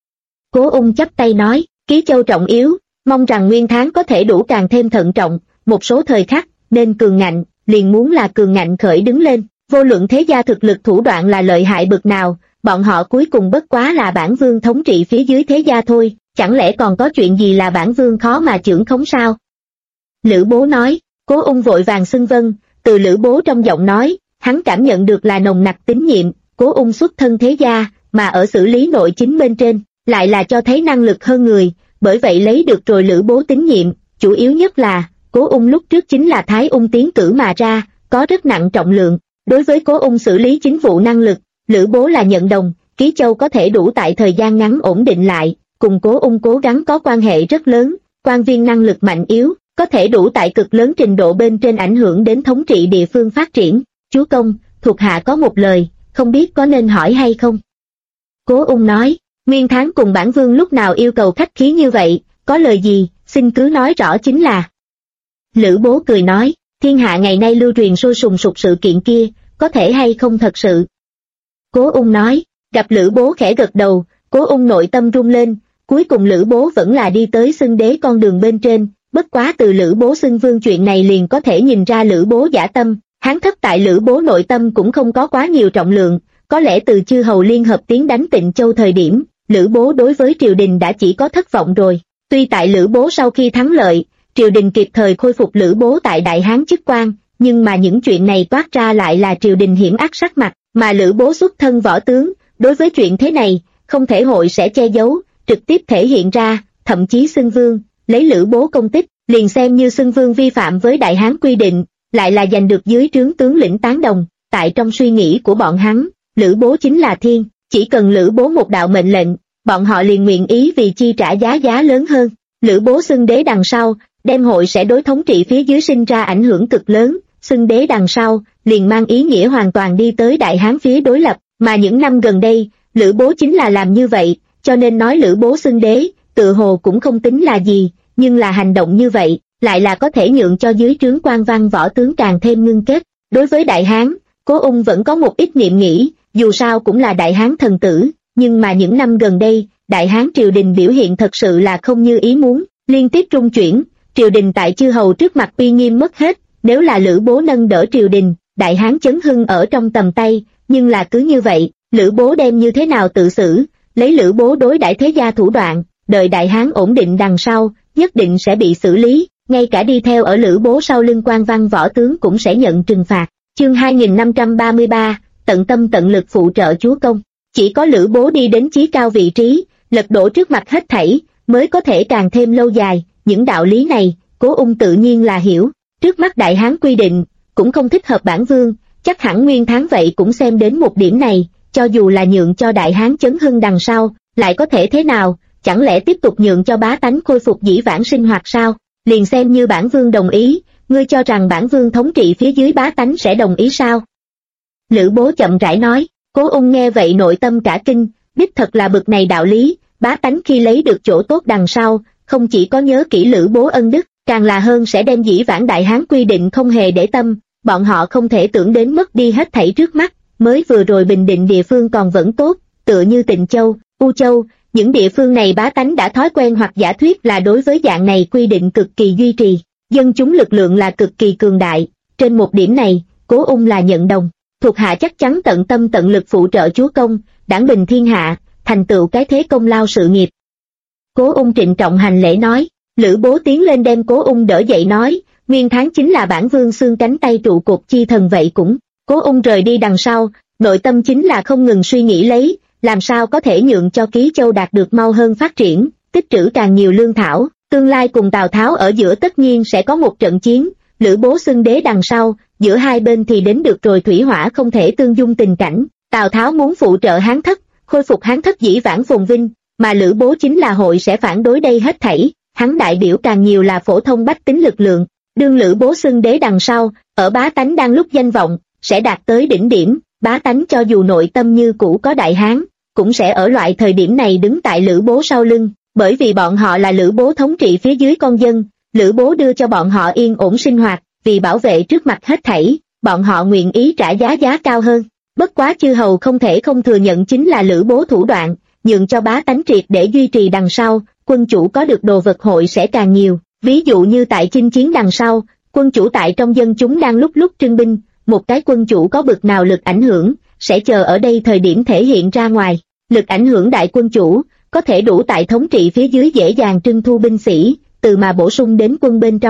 Cố Ung chắp tay nói, Ký Châu trọng yếu, mong rằng Nguyên Thắng có thể đủ càng thêm thận trọng, một số thời khắc, nên cường ngạnh, liền muốn là cường ngạnh khởi đứng lên, vô luận thế gia thực lực thủ đoạn là lợi hại bực nào, bọn họ cuối cùng bất quá là bản vương thống trị phía dưới thế gia thôi, chẳng lẽ còn có chuyện gì là bản vương khó mà chưởng khống sao? Lữ Bố nói. Cố Ung vội vàng xưng vâng. Từ Lữ Bố trong giọng nói, hắn cảm nhận được là nồng nặc tín nhiệm. Cố Ung xuất thân thế gia, mà ở xử lý nội chính bên trên, lại là cho thấy năng lực hơn người, bởi vậy lấy được rồi Lữ Bố tín nhiệm. Chủ yếu nhất là, Cố Ung lúc trước chính là Thái Ung tiến cử mà ra, có rất nặng trọng lượng. Đối với Cố Ung xử lý chính vụ năng lực, Lữ Bố là nhận đồng. Ký Châu có thể đủ tại thời gian ngắn ổn định lại, cùng Cố Ung cố gắng có quan hệ rất lớn. Quan viên năng lực mạnh yếu, có thể đủ tại cực lớn trình độ bên trên ảnh hưởng đến thống trị địa phương phát triển. Chúa công, thuộc hạ có một lời, không biết có nên hỏi hay không? Cố Ung nói. Nguyên Thắng cùng bản vương lúc nào yêu cầu khách khí như vậy, có lời gì, xin cứ nói rõ chính là. Lữ Bố cười nói. Thiên hạ ngày nay lưu truyền sôi sùng sục sự kiện kia, có thể hay không thật sự? Cố Ung nói. Gặp Lữ Bố khẽ gật đầu, Cố Ung nội tâm rung lên. Cuối cùng Lữ Bố vẫn là đi tới xưng đế con đường bên trên, bất quá từ Lữ Bố xưng vương chuyện này liền có thể nhìn ra Lữ Bố giả tâm. Hắn thất tại Lữ Bố nội tâm cũng không có quá nhiều trọng lượng, có lẽ từ chư hầu liên hợp tiến đánh Tịnh Châu thời điểm, Lữ Bố đối với triều đình đã chỉ có thất vọng rồi. Tuy tại Lữ Bố sau khi thắng lợi, triều đình kịp thời khôi phục Lữ Bố tại Đại Hán chức quan, nhưng mà những chuyện này toát ra lại là triều đình hiểm ác sắc mặt, mà Lữ Bố xuất thân võ tướng, đối với chuyện thế này, không thể hội sẽ che giấu, trực tiếp thể hiện ra, thậm chí xưng vương, lấy Lữ Bố công tích, liền xem như xưng vương vi phạm với Đại Hán quy định, lại là giành được dưới trướng tướng lĩnh tán đồng. Tại trong suy nghĩ của bọn hắn, Lữ Bố chính là thiên, chỉ cần Lữ Bố một đạo mệnh lệnh, bọn họ liền nguyện ý vì chi trả giá lớn hơn. Lữ Bố xưng đế đằng sau, đem hội sẽ đối thống trị phía dưới sinh ra ảnh hưởng cực lớn, xưng đế đằng sau, liền mang ý nghĩa hoàn toàn đi tới Đại Hán phía đối lập, mà những năm gần đây, Lữ Bố chính là làm như vậy, cho nên nói Lữ Bố xưng đế, tự hồ cũng không tính là gì, nhưng là hành động như vậy, lại là có thể nhượng cho dưới trướng quan văn võ tướng càng thêm ngưng kết. Đối với Đại Hán, Cố Ung vẫn có một ít niệm nghĩ, dù sao cũng là Đại Hán thần tử, nhưng mà những năm gần đây, Đại Hán triều đình biểu hiện thật sự là không như ý muốn, liên tiếp trung chuyển, triều đình tại chư hầu trước mặt uy nghiêm mất hết. Nếu là Lữ Bố nâng đỡ triều đình, Đại Hán chấn hưng ở trong tầm tay, nhưng là cứ như vậy, Lữ Bố đem như thế nào tự xử, lấy Lữ Bố đối đãi thế gia thủ đoạn, đợi Đại Hán ổn định đằng sau, nhất định sẽ bị xử lý, ngay cả đi theo ở Lữ Bố sau lưng quan văn võ tướng cũng sẽ nhận trừng phạt. Chương 2533, tận tâm tận lực phụ trợ chúa công. Chỉ có Lữ Bố đi đến chí cao vị trí, lật đổ trước mặt hết thảy, mới có thể càng thêm lâu dài. Những đạo lý này, Cố Ung tự nhiên là hiểu. Trước mắt Đại Hán quy định, cũng không thích hợp bản vương, chắc hẳn Nguyên Thắng vậy cũng xem đến một điểm này, cho dù là nhượng cho Đại Hán chấn hưng đằng sau, lại có thể thế nào, chẳng lẽ tiếp tục nhượng cho bá tánh khôi phục dĩ vãng sinh hoạt sao? Liền xem như bản vương đồng ý, ngươi cho rằng bản vương thống trị phía dưới bá tánh sẽ đồng ý sao? Lữ Bố chậm rãi nói. Cố Ung nghe vậy nội tâm cả kinh, đích thật là bực này đạo lý, bá tánh khi lấy được chỗ tốt đằng sau, không chỉ có nhớ kỹ Lữ Bố ân đức, càng là hơn sẽ đem dĩ vãng Đại Hán quy định không hề để tâm, bọn họ không thể tưởng đến mất đi hết thảy trước mắt, mới vừa rồi bình định địa phương còn vẫn tốt, tựa như Tịnh Châu, U Châu, những địa phương này bá tánh đã thói quen hoặc giả thuyết là đối với dạng này quy định cực kỳ duy trì, dân chúng lực lượng là cực kỳ cường đại, trên một điểm này, Cố Ung là nhận đồng, thuộc hạ chắc chắn tận tâm tận lực phụ trợ chúa công, đảng bình thiên hạ, thành tựu cái thế công lao sự nghiệp. Cố Ung trịnh trọng hành lễ nói. Lữ Bố tiến lên đem Cố Ung đỡ dậy nói, Nguyên Thắng chính là bản vương xương cánh tay trụ cột chi thần vậy cũng. Cố Ung rời đi đằng sau, nội tâm chính là không ngừng suy nghĩ lấy, làm sao có thể nhượng cho Ký Châu đạt được mau hơn phát triển, tích trữ càng nhiều lương thảo, tương lai cùng Tào Tháo ở giữa tất nhiên sẽ có một trận chiến, Lữ Bố xưng đế đằng sau, giữa hai bên thì đến được rồi thủy hỏa không thể tương dung tình cảnh, Tào Tháo muốn phụ trợ Hán Thất, khôi phục Hán Thất dĩ vãng phồn vinh, mà Lữ Bố chính là hội sẽ phản đối đây hết thảy, hắn đại biểu càng nhiều là phổ thông bách tính lực lượng, đương Lữ Bố xưng đế đằng sau, ở bá tánh đang lúc danh vọng, sẽ đạt tới đỉnh điểm, bá tánh cho dù nội tâm như cũ có Đại Hán, cũng sẽ ở loại thời điểm này đứng tại Lữ Bố sau lưng, bởi vì bọn họ là Lữ Bố thống trị phía dưới con dân, Lữ Bố đưa cho bọn họ yên ổn sinh hoạt, vì bảo vệ trước mặt hết thảy, bọn họ nguyện ý trả giá cao hơn. Bất quá chư hầu không thể không thừa nhận chính là Lữ Bố thủ đoạn, nhượng cho bá tánh triệt để duy trì đằng sau, quân chủ có được đồ vật hội sẽ càng nhiều, ví dụ như tại chinh chiến đằng sau, quân chủ tại trong dân chúng đang lúc trưng binh, một cái quân chủ có bực nào lực ảnh hưởng, sẽ chờ ở đây thời điểm thể hiện ra ngoài, lực ảnh hưởng đại quân chủ, có thể đủ tại thống trị phía dưới dễ dàng trưng thu binh sĩ, từ mà bổ sung đến quân bên trong.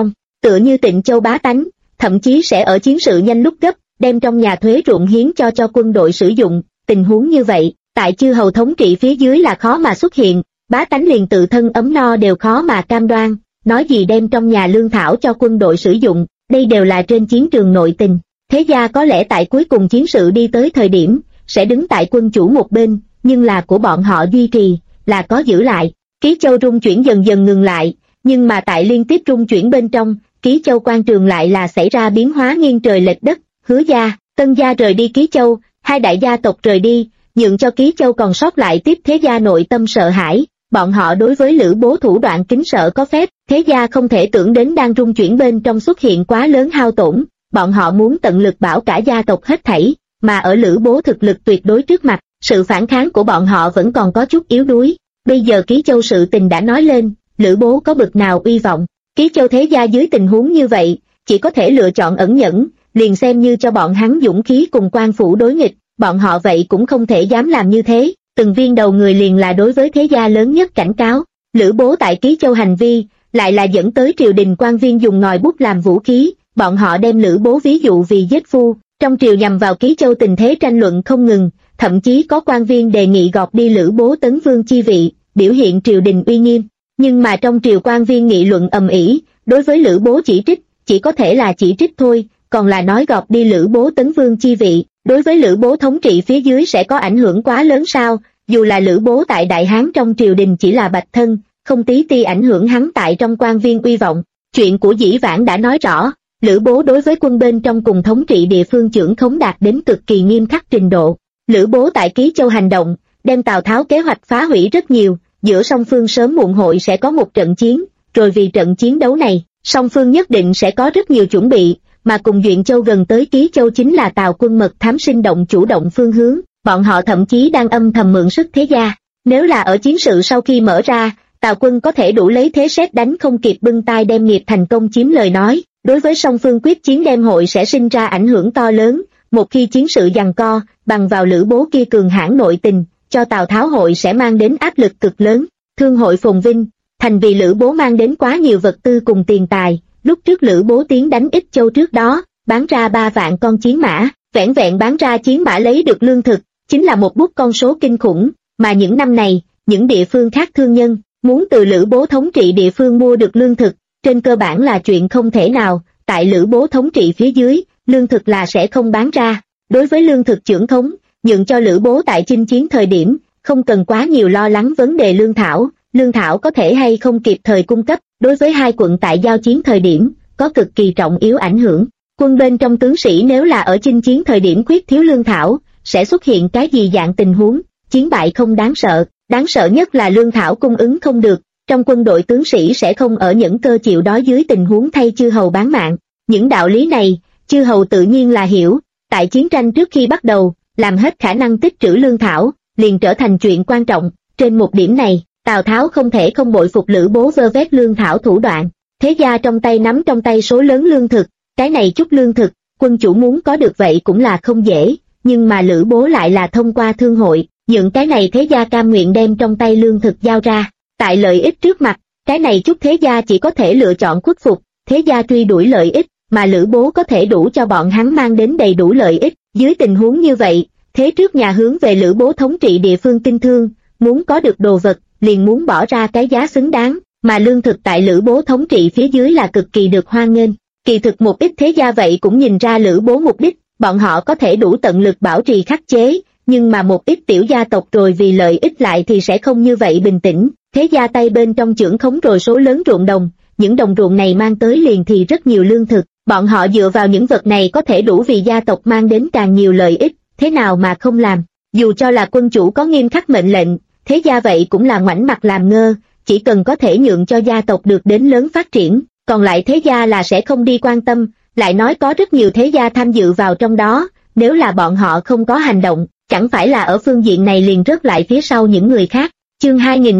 tựa như Tịnh Châu bá tánh, thậm chí sẽ ở chiến sự nhanh lúc gấp, đem trong nhà thuế ruộng hiến cho quân đội sử dụng. Tình huống như vậy, tại chư hầu thống trị phía dưới là khó mà xuất hiện, bá tánh liền tự thân ấm no đều khó mà cam đoan, nói gì đem trong nhà lương thảo cho quân đội sử dụng, đây đều là trên chiến trường nội tình. Thế gia có lẽ tại cuối cùng chiến sự đi tới thời điểm, sẽ đứng tại quân chủ một bên, nhưng là của bọn họ duy trì, là có giữ lại. Ký Châu rung chuyển dần dần ngừng lại, nhưng mà tại liên tiếp rung chuyển bên trong, Ký Châu quan trường lại là xảy ra biến hóa nghiêng trời lệch đất. Hứa gia, Tân gia rời đi Ký Châu, hai đại gia tộc rời đi, nhượng cho Ký Châu còn sót lại tiếp thế gia nội tâm sợ hãi. Bọn họ đối với Lữ Bố thủ đoạn kính sợ có phép, thế gia không thể tưởng đến đang rung chuyển bên trong xuất hiện quá lớn hao tổn, bọn họ muốn tận lực bảo cả gia tộc hết thảy, mà ở Lữ Bố thực lực tuyệt đối trước mặt, sự phản kháng của bọn họ vẫn còn có chút yếu đuối. Bây giờ Ký Châu sự tình đã nói lên, Lữ Bố có bực nào uy vọng, Ký Châu thế gia dưới tình huống như vậy, chỉ có thể lựa chọn ẩn nhẫn, liền xem như cho bọn hắn dũng khí cùng quan phủ đối nghịch, bọn họ vậy cũng không thể dám làm như thế. Từng viên đầu người liền là đối với thế gia lớn nhất cảnh cáo. Lữ Bố tại Ký Châu hành vi, lại là dẫn tới triều đình quan viên dùng ngòi bút làm vũ khí, bọn họ đem Lữ Bố ví dụ vì giết phu, trong triều nhằm vào Ký Châu tình thế tranh luận không ngừng, thậm chí có quan viên đề nghị gọt đi Lữ Bố tấn vương chi vị, biểu hiện triều đình uy nghiêm. Nhưng mà trong triều quan viên nghị luận ầm ĩ, đối với Lữ Bố chỉ trích, chỉ có thể là chỉ trích thôi, còn là nói gọt đi Lữ Bố tấn vương chi vị, đối với Lữ Bố thống trị phía dưới sẽ có ảnh hưởng quá lớn sao? Dù là Lữ Bố tại Đại Hán trong triều đình chỉ là bạch thân, không tí ti ảnh hưởng hắn tại trong quan viên uy vọng. Chuyện của dĩ vãng đã nói rõ, Lữ Bố đối với quân bên trong cùng thống trị địa phương chưởng khống đạt đến cực kỳ nghiêm khắc trình độ. Lữ Bố tại Ký Châu hành động, đem Tào Tháo kế hoạch phá hủy rất nhiều, giữa song phương sớm muộn hội sẽ có một trận chiến, rồi vì trận chiến đấu này, song phương nhất định sẽ có rất nhiều chuẩn bị, mà cùng Duyện Châu gần tới Ký Châu chính là Tào quân mật thám sinh động chủ động phương hướng, bọn họ thậm chí đang âm thầm mượn sức thế gia. Nếu là ở chiến sự sau khi mở ra, Tào quân có thể đủ lấy thế sét đánh không kịp bưng tay đem nghiệp thành công chiếm lời nói, đối với song phương quyết chiến đem hội sẽ sinh ra ảnh hưởng to lớn. Một khi chiến sự giằng co, bằng vào Lữ Bố kia cường hãn nội tình, cho Tào Tháo hội sẽ mang đến áp lực cực lớn. Thương hội phồn vinh, thành vì Lữ Bố mang đến quá nhiều vật tư cùng tiền tài. Lúc trước Lữ Bố tiến đánh Ích Châu trước đó, bán ra 3 vạn con chiến mã, vẻn vẹn bán ra chiến mã lấy được lương thực, chính là một bút con số kinh khủng, mà những năm này, những địa phương khác thương nhân, muốn từ Lữ Bố thống trị địa phương mua được lương thực, trên cơ bản là chuyện không thể nào, tại Lữ Bố thống trị phía dưới, lương thực là sẽ không bán ra. Đối với lương thực chưởng khống, nhượng cho Lữ Bố tại chinh chiến thời điểm, không cần quá nhiều lo lắng vấn đề lương thảo có thể hay không kịp thời cung cấp, đối với hai quận tại giao chiến thời điểm, có cực kỳ trọng yếu ảnh hưởng. Quân bên trong tướng sĩ nếu là ở chinh chiến thời điểm khuyết thiếu lương thảo, sẽ xuất hiện cái gì dạng tình huống, chiến bại không đáng sợ nhất là lương thảo cung ứng không được, trong quân đội tướng sĩ sẽ không ở những cơ chịu đói dưới tình huống thay chư hầu bán mạng. Những đạo lý này, chư hầu tự nhiên là hiểu, tại chiến tranh trước khi bắt đầu, làm hết khả năng tích trữ lương thảo, liền trở thành chuyện quan trọng. Trên một điểm này, Tào Tháo không thể không bội phục Lữ Bố vơ vét lương thảo thủ đoạn. Thế gia trong tay nắm trong tay số lớn lương thực, cái này chút lương thực, quân chủ muốn có được vậy cũng là không dễ, nhưng mà Lữ Bố lại là thông qua thương hội, những cái này thế gia cam nguyện đem trong tay lương thực giao ra. Tại lợi ích trước mặt, cái này chút thế gia chỉ có thể lựa chọn khuất phục, thế gia truy đuổi lợi ích, mà Lữ Bố có thể đủ cho bọn hắn mang đến đầy đủ lợi ích. Dưới tình huống như vậy, thế trước nhà hướng về Lữ Bố thống trị địa phương kinh thương, muốn có được đồ vật, liền muốn bỏ ra cái giá xứng đáng, mà lương thực tại Lữ Bố thống trị phía dưới là cực kỳ được hoan nghênh. Kỳ thực một ít thế gia vậy cũng nhìn ra Lữ Bố mục đích, bọn họ có thể đủ tận lực bảo trì khắc chế, nhưng mà một ít tiểu gia tộc rồi vì lợi ích lại thì sẽ không như vậy bình tĩnh. Thế gia tay bên trong chưởng khống rồi số lớn ruộng đồng, những đồng ruộng này mang tới liền thì rất nhiều lương thực, bọn họ dựa vào những vật này có thể đủ vì gia tộc mang đến càng nhiều lợi ích, thế nào mà không làm. Dù cho là quân chủ có nghiêm khắc mệnh lệnh, thế gia vậy cũng là ngoảnh mặt làm ngơ, chỉ cần có thể nhượng cho gia tộc được đến lớn phát triển, còn lại thế gia là sẽ không đi quan tâm. Lại nói có rất nhiều thế gia tham dự vào trong đó, nếu là bọn họ không có hành động, chẳng phải là ở phương diện này liền rớt lại phía sau những người khác. Chương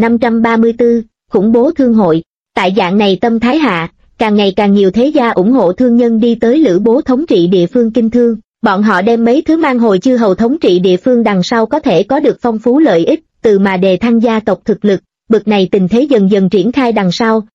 2534, khủng bố thương hội. Tại dạng này tâm thái hạ, càng ngày càng nhiều thế gia ủng hộ thương nhân đi tới Lữ Bố thống trị địa phương kinh thương, bọn họ đem mấy thứ mang hồi chư hầu thống trị địa phương đằng sau có thể có được phong phú lợi ích, từ mà đề thăng gia tộc thực lực. Bực này tình thế dần dần triển khai đằng sau,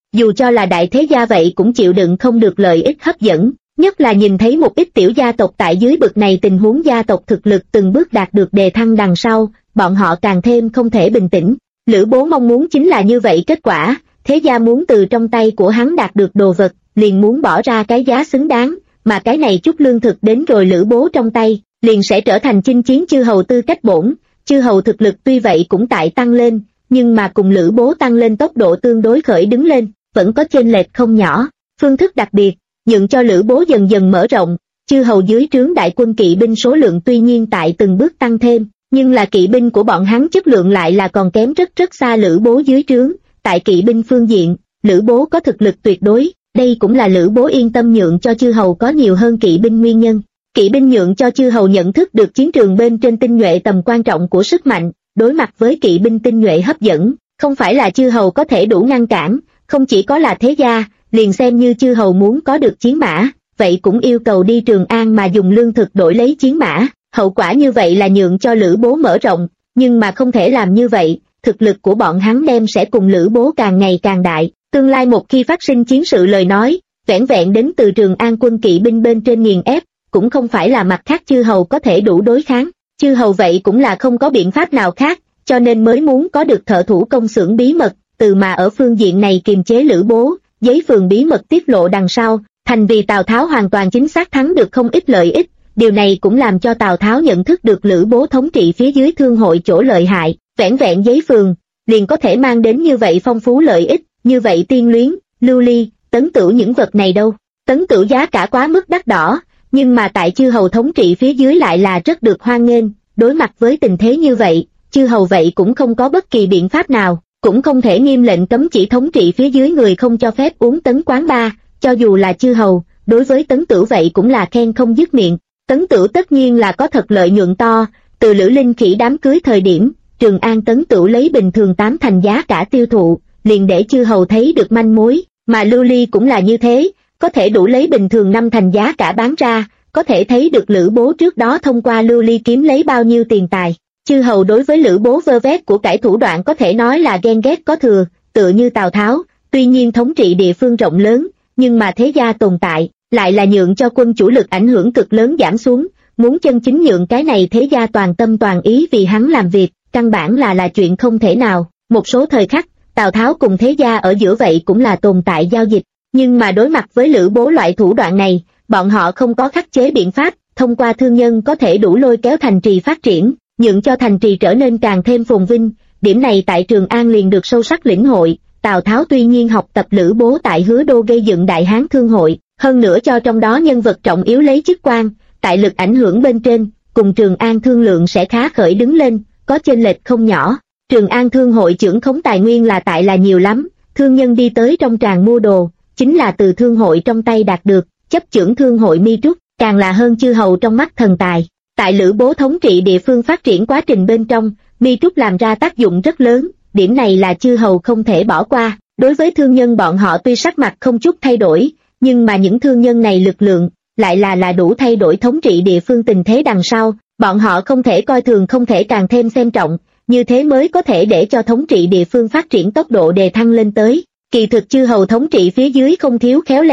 dù cho là đại thế gia vậy cũng chịu đựng không được lợi ích hấp dẫn, nhất là nhìn thấy một ít tiểu gia tộc tại dưới bực này tình huống gia tộc thực lực từng bước đạt được đề thăng đằng sau, bọn họ càng thêm không thể bình tĩnh. Lữ Bố mong muốn chính là như vậy kết quả, thế gia muốn từ trong tay của hắn đạt được đồ vật, liền muốn bỏ ra cái giá xứng đáng, mà cái này chút lương thực đến rồi Lữ Bố trong tay, liền sẽ trở thành chinh chiến chư hầu tư cách bổn. Chư hầu thực lực tuy vậy cũng tại tăng lên, nhưng mà cùng Lữ Bố tăng lên tốc độ tương đối khởi đứng lên, vẫn có chênh lệch không nhỏ. Phương thức đặc biệt, nhượng cho Lữ Bố dần dần mở rộng, chư hầu dưới trướng đại quân kỵ binh số lượng tuy nhiên tại từng bước tăng thêm, nhưng là kỵ binh của bọn hắn chất lượng lại là còn kém rất rất xa Lữ Bố dưới trướng. Tại kỵ binh phương diện, Lữ Bố có thực lực tuyệt đối, đây cũng là Lữ Bố yên tâm nhượng cho chư hầu có nhiều hơn kỵ binh nguyên nhân. Kỵ binh nhượng cho chư hầu nhận thức được chiến trường bên trên tinh nhuệ tầm quan trọng của sức mạnh, đối mặt với kỵ binh tinh nhuệ hấp dẫn, không phải là chư hầu có thể đủ ngăn cản, không chỉ có là thế gia, liền xem như chư hầu muốn có được chiến mã, vậy cũng yêu cầu đi Trường An mà dùng lương thực đổi lấy chiến mã, hậu quả như vậy là nhượng cho Lữ Bố mở rộng, nhưng mà không thể làm như vậy, thực lực của bọn hắn đem sẽ cùng Lữ Bố càng ngày càng đại, tương lai một khi phát sinh chiến sự lời nói, vẻn vẹn đến từ Trường An quân kỵ binh bên trên nghiền ép, cũng không phải là mặt khác chư hầu có thể đủ đối kháng, chư hầu vậy cũng là không có biện pháp nào khác, cho nên mới muốn có được thợ thủ công xưởng bí mật, từ mà ở phương diện này kiềm chế Lữ Bố, giấy phường bí mật tiết lộ đằng sau, thành vì Tào Tháo hoàn toàn chính xác thắng được không ít lợi ích, điều này cũng làm cho Tào Tháo nhận thức được Lữ Bố thống trị phía dưới thương hội chỗ lợi hại, vẻn vẹn giấy phường, liền có thể mang đến như vậy phong phú lợi ích, như vậy tiên luyến, lưu ly, tấn tửu những vật này đâu, tấn tửu giá cả quá mức đắt đỏ, nhưng mà tại chư hầu thống trị phía dưới lại là rất được hoan nghênh, đối mặt với tình thế như vậy, chư hầu vậy cũng không có bất kỳ biện pháp nào, cũng không thể nghiêm lệnh cấm chỉ thống trị phía dưới người không cho phép uống tấn quán bar, cho dù là chư hầu, đối với tấn tửu vậy cũng là khen không dứt miệng. Tấn tửu tất nhiên là có thật lợi nhuận to, từ Lữ Linh Khỉ đám cưới thời điểm, Trường An tấn tửu lấy bình thường 8 thành giá cả tiêu thụ, liền để chư hầu thấy được manh mối, mà lưu ly cũng là như thế, có thể đủ lấy bình thường 5 thành giá cả bán ra, có thể thấy được Lữ Bố trước đó thông qua lưu ly kiếm lấy bao nhiêu tiền tài. Chư hầu đối với Lữ Bố vơ vét của cải thủ đoạn có thể nói là ghen ghét có thừa, tựa như Tào Tháo, tuy nhiên thống trị địa phương rộng lớn, nhưng mà thế gia tồn tại, lại là nhượng cho quân chủ lực ảnh hưởng cực lớn giảm xuống, muốn chân chính nhượng cái này thế gia toàn tâm toàn ý vì hắn làm việc, căn bản là chuyện không thể nào. Một số thời khắc, Tào Tháo cùng thế gia ở giữa vậy cũng là tồn tại giao dịch, nhưng mà đối mặt với Lữ Bố loại thủ đoạn này, bọn họ không có khắc chế biện pháp, thông qua thương nhân có thể đủ lôi kéo thành trì phát triển, nhượng cho thành trì trở nên càng thêm phồn vinh. Điểm này tại Trường An liền được sâu sắc lĩnh hội. Tào Tháo tuy nhiên học tập Lữ Bố tại Hứa Đô gây dựng Đại Hán Thương hội, hơn nữa cho trong đó nhân vật trọng yếu lấy chức quan, tại lực ảnh hưởng bên trên, cùng Trường An thương lượng sẽ khá khởi đứng lên, có chênh lệch không nhỏ. Trường An Thương hội trưởng khống tài nguyên là tại là nhiều lắm, thương nhân đi tới trong tràng mua đồ, chính là từ thương hội trong tay đạt được, chấp chưởng thương hội mi trúc, càng là hơn chư hầu trong mắt thần tài. Tại Lữ Bố thống trị địa phương phát triển quá trình bên trong, mi trúc làm ra tác dụng rất lớn, điểm này là chư hầu không thể bỏ qua. Đối với thương nhân bọn họ tuy sắc mặt không chút thay đổi, nhưng mà những thương nhân này lực lượng, lại là đủ thay đổi thống trị địa phương tình thế đằng sau, bọn họ không thể coi thường, không thể càng thêm xem trọng, như thế mới có thể để cho thống trị địa phương phát triển tốc độ đề thăng lên tới. Kỳ thực chư hầu thống trị phía dưới không thiếu khéo léo